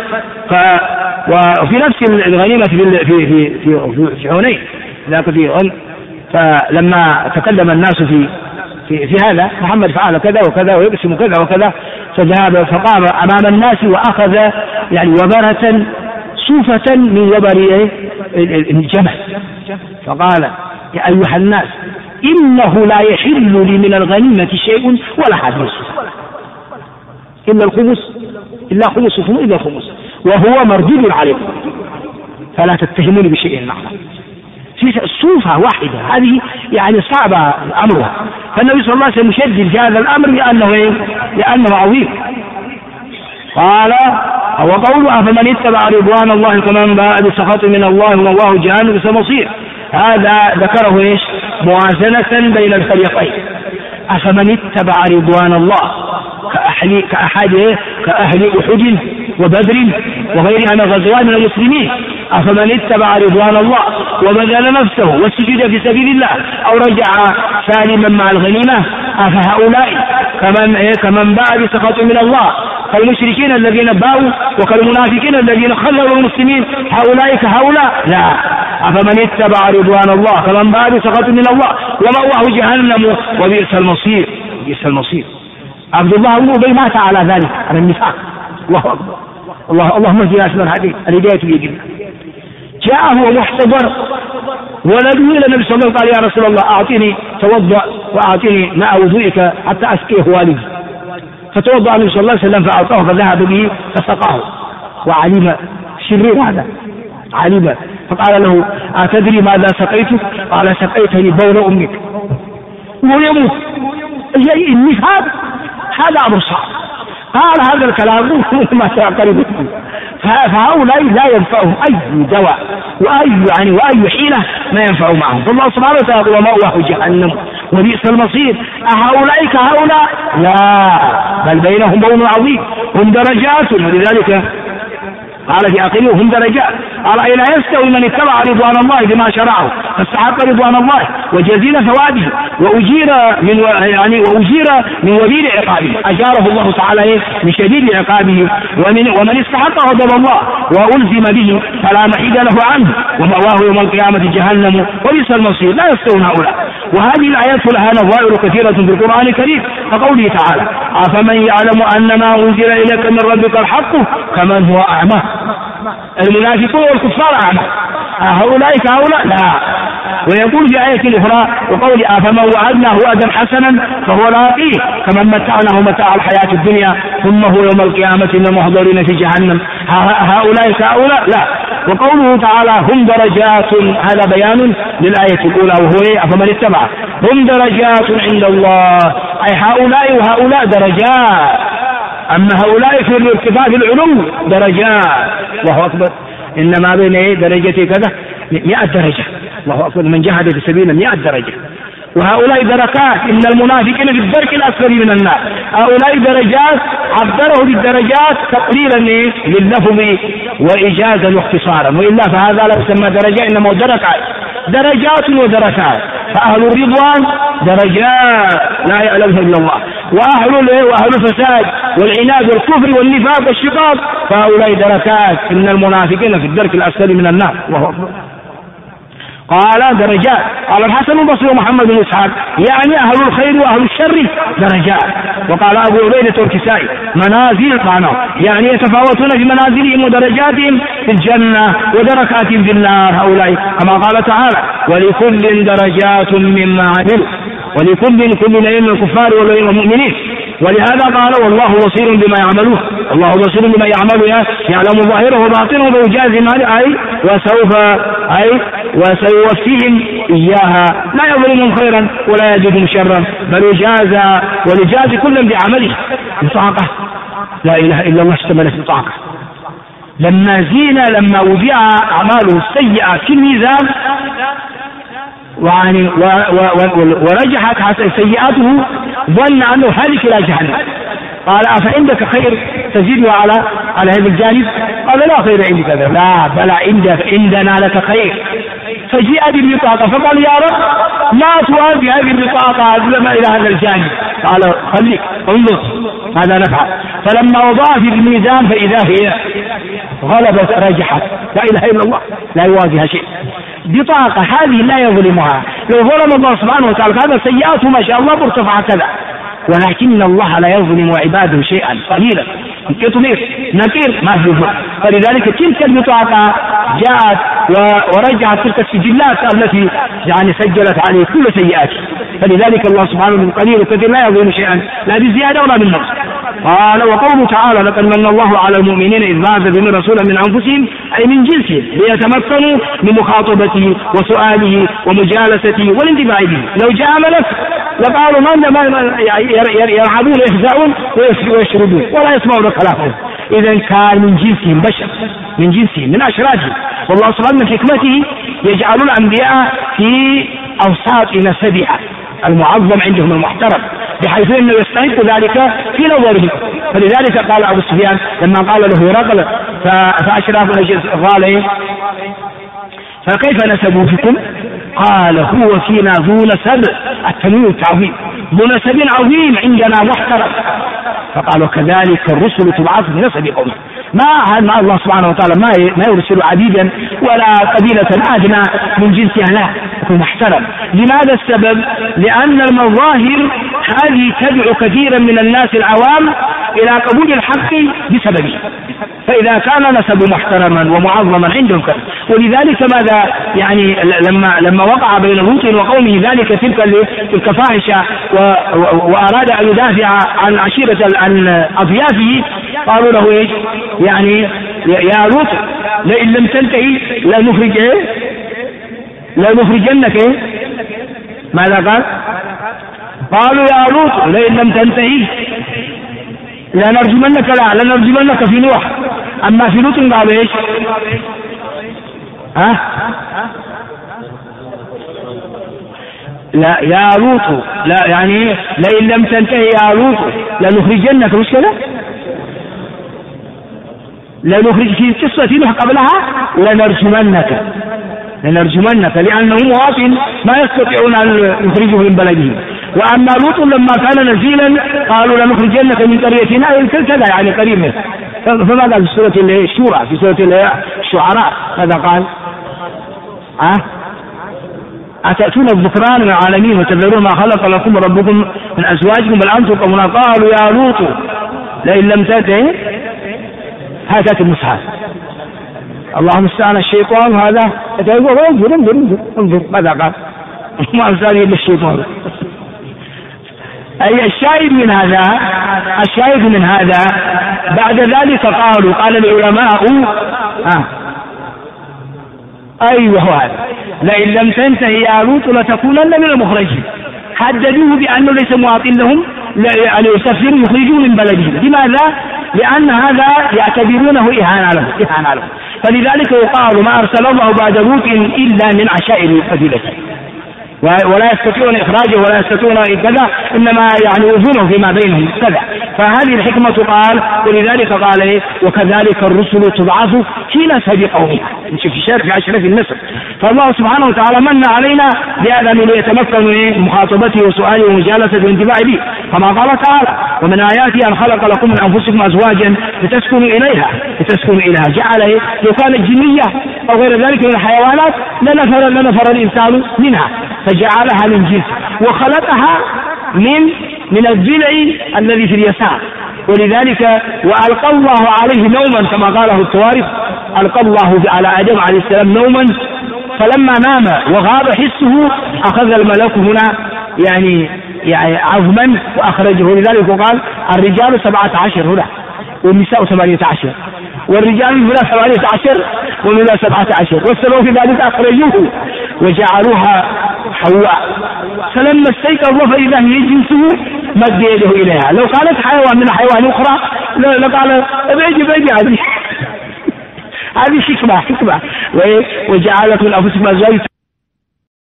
وفي نفس الغنيمة في حنين ذاك في غن، فلما تكلم الناس في هذا محمد فعل كذا وكذا ويقسم كذا وكذا، فذهب فقام أمام الناس وأخذ يعني وبرة صوفة من وبر الجمل، فقال يا أيها الناس إنه لا يحل لي من الغنيمة شيء ولا حدث إلا الخمس، إلا خمسكم إلا الخمس، وهو مردود عليكم فلا تتهموني بشيء معه. في صوفة واحدة هذه يعني صعبة أمرها، فالنبي صلى الله عليه وسلم يشدد هذا الأمر لأنه عظيم. قال وقوله فمن اتبع رضوان الله كمن باء بسخط من الله والله جهنم بئس المصير، هذا ذكره ايش؟ موازنة بين الفريقين. أفمن اتبع رضوان الله كأهل أحد وبدر وغيرها من الغزوات من المسلمين، أفمن اتبع رضوان الله وبذل نفسه والسجود في سبيل الله أو رجع سالما مع الغنيمة، أفهؤلاء كمن باء بسخط من الله، كالمشركين الذين باءوا وكالمنافقين الذين خذلوا المسلمين، هؤلاء كهؤلاء؟ لا، أفمن اتبع رضوان الله كمن باء بسخط من الله ومأواه جهنم وبئس المصير. بئس المصير. عبد الله بن أبي مات على ذلك، على النفاق. الله أكبر. اللهم اهدنا فيمن هديت، الهداية بيد الله. جاءه محتضر ولده إلى النبي صلى الله عليه وسلم قال يا رسول الله أعطيني توضأ وأعطيني ماء وضوئك حتى أسقيه والدي، فتوضأ النبي صلى الله عليه وسلم فأعطاه فذهب به فسقاه، وعلم شرير هذا علم، فقال له أتدري ماذا سقيتك؟ قال سقيتني بول أمك. وهو يموت. النفاق هذا أمر صعب. قال هذا الكلام ما تعقرب، فهؤلاء لا ينفعهم أي دواء وأي حيلة ما ينفع معهم. فالله سبحانه وتعالى ومأواه جهنم وبئس المصير. أهؤلاء كهؤلاء؟ لا، بل بينهم بون عظيم، هم درجات. ولذلك قال في آخره هم درجات. قال أي لا يستوي من اتبع رضوان الله بما شرعه فاستحق رضوان الله وجزيل ثوابه وأجير من وبيل عقابه، أجاره الله تعالى من شديد عقابه. ومن استحق غضب الله وألزم به فلا محيد له عنه ومأواه يوم القيامة جهنم وبئس المصير. لا يستوون هؤلاء. وهذه الآيات لها نظائر كثيرة في القرآن الكريم، كقوله تعالى أفمن يعلم أن ما أنزل إليك من ربك الحق كمن هو أعمى. المنافقون والكفار أعمى، هؤلاء كهؤلاء؟ لا. ويقول في آية أخرى وقول أفمن وعدناه وعدا حسنا فهو لاقيه كمن متعناه متاع الحياة الدنيا ثم هو يوم القيامة من المحضرين في جهنم، هؤلاء كهؤلاء؟ لا. وقوله تعالى هم درجات، هذا بيان للآية الأولى وهو أفمن اتبع، هم درجات عند الله، أي هؤلاء وهؤلاء درجات، أما هؤلاء في الارتفاع في العلو درجات. الله أكبر. إنما بين درجتي كذا 100 درجة. الله أكبر. من جهد في سبيل 100 درجة. وهؤلاء دركات، إن المنافقين في الدرك الأسفل من النار. هؤلاء درجات عبره بالدرجات تقليلا لللفظ وإجازا واختصارا، وإلا فهذا لا يسمى درجة، إنما درجات ودركات. فأهل الرضوان درجات لا يعلمها إلا الله، وأهل الفساد والعناد والكفر والنفاق والشقاق فهؤلاء دركات، إن المنافقين في الدرك الأسفل من النار. الله أكبر. قال درجات. قال الحسن البصري ومحمد بن إسحاق يعني أهل الخير وأهل الشر درجات. وقال أبو عبيدة والكسائي منازل يعني يتفاوتون في منازلهم ودرجاتهم في الجنة ودركات في النار هؤلاء، كما قال تعالى ولكل درجات مما عملوا، ولكل نبي من الكفار والمؤمنين. ولهذا قال والله بصير بما يعملون، الله بصير بما يعملون يعلم ظاهره وباطنه ويجازي وسيوفيهم إياها لا يظلمهم خيرا ولا يجدهم شرا بل يجازي كل بعمله بطاقة. لا إله إلا الله اشتملت بطاقة. لما وضع أعماله السيئة في الميزان ورجحت سيئاته ظن أنه هالك إلى جهنم. قال أفعندك خير تزيده على هذا الجانب؟ قال لا خير عندك. لا بل عندنا لك خير. فجاء بالبطاقة فقال يا رب لا توافي هذه البطاقة لما إلى هذا الجانب. قال خليك انظر ماذا نفعل. فلما وضعها في الميزان فإذا هي غلبت رجحت لا إله إلا الله لا يوازيها شيء. بطاقة هذه لا يظلمها. لو ظلم الله سبحانه وتعالى هذا سيئاته ما شاء الله مرتفعة كذا، ولكن الله لا يظلم عباده شيئا قليلا نكير ما في ظلم. فلذلك تلك البطاقة جاءت ورجعت تلك السجلات التي سجلت عليه كل سيئاته. فلذلك الله سبحانه من قليل وكثير لا يظلم شيئا لا بالزيادة ولا بالنقص. قال وقوله تعالى لقد من الله على المؤمنين إذ بعث بهم رسولا من أنفسهم أي من جنسهم ليتمكنوا من مخاطبته وسؤاله ومجالسته والانتفاع به. لو جاء ملك لقالوا يرعبون ويفزعون ويشردون ولا يسمعون كلامهم. إذا كان من جنسهم بشر من جنسهم من أشرافهم. والله سبحانه من حكمته يجعل الأنبياء في أوساط نسبها المعظم عندهم المحترم بحيث أنه يستحق ذلك في نظرهم. فلذلك قال أبو سفيان لما قال له هرقل فأشراف قال فكيف نسبوا فيكم؟ قال هو فينا ذو نسب التنوين التعظيم ذو نسب عظيم عندنا محترم. فقالوا كذلك الرسل تبعث بنسب قومه. ما الله سبحانه وتعالى ما يرسل عبيدا ولا قبيلة أدنى من جنسها لا يكون محترم. لماذا السبب؟ لأن المظاهر هذه تدعو كثيرا من الناس العوام إلى قبول الحق بسببه. فإذا كان نسب محترما ومعظما عندهم كذا. ولذلك ماذا لما وقع بين لوط وقومه ذلك تلك فاحشة وأراد أن يدافع عن عن أضيافه قالوا له إيش يا لوط لئن لم تنتهي لنخرجنك ماذا قال؟ قالوا يا لوط لئن لم تنتهي لنرجمنك في نوح. أما في لوط قالوا إيش؟ لا يا لوط لا لئن لم تنتهي يا لوط لنخرجنك مش كده؟ لنخرج في قصة نوح قبلها لنرجمنك لأنه مواطن ما يستطيعون أن يخرجه من بلدهم. وأما لوط لما كان نزيلا قالوا لنخرجنك من قريتنا كذا قريب منه. فماذا في سورة الشورى في سورة الشعراء ماذا قال؟ أتأتون الذكران من العالمين وتذرون ما خلق لكم ربكم من أزواجكم بل أنتم قوم. قالوا يا لوط لئن لم تنتهي هاتت المصحف. اللهم استعان الشيطان هذا انظر ماذا قال؟ ما أرسل إلا الشيطان. أي الشاهد من هذا بعد ذلك قال العلماء أيوه هذا لئن لم تنتهي يا لوط لتكونن من المخرجين. حددوه بأنه ليس مواطن لهم يسافروا يخرجوا من بلدهم. لماذا؟ لأن هذا يعتبرونه إهانة لهم. فلذلك يقال ما أرسل الله بعد لوط إلا من عشائر قبيلته ولا يستطيعون إخراجه ولا يستطيعون كذا إنما يوزونه فيما بينهم كذا. فهذه الحكمة قال، ولذلك قال إيه؟ وكذلك الرسل تبعث في نسب قومها. نشوف الشارع في أشرف النسب. فالله سبحانه وتعالى من علينا بهذا أنه يتمكن من مخاطبته وسؤاله ومجالسته والانتفاع به، كما قال تعالى ومن آياته أن خلق لكم من أنفسكم أزواجا لتسكنوا إليها جعل لو كانت جنية أو غير ذلك من الحيوانات لنفر الإنسان منها، فجعلها من جنس وخلقها من الضلع الذي في اليسار. ولذلك وألقى الله عليه نوما كما قاله التوارث، ألقى الله على آدم عليه السلام نوما فلما نام وغاب حسه أخذ الملك هنا يعني عظما وأخرجه. لذلك قال الرجال 17 هنا والنساء 18، والرجال هنا 18 والنساء 17، والسبب في ذلك أخرجوه وجعلوها حواء، فلما استيقظ فإذا هي جنسه مد يده إليها. لو كانت حيوان من حيوان أخرى لقال ابعدي هذه حكمة وجعلت من أنفسكم أزواجا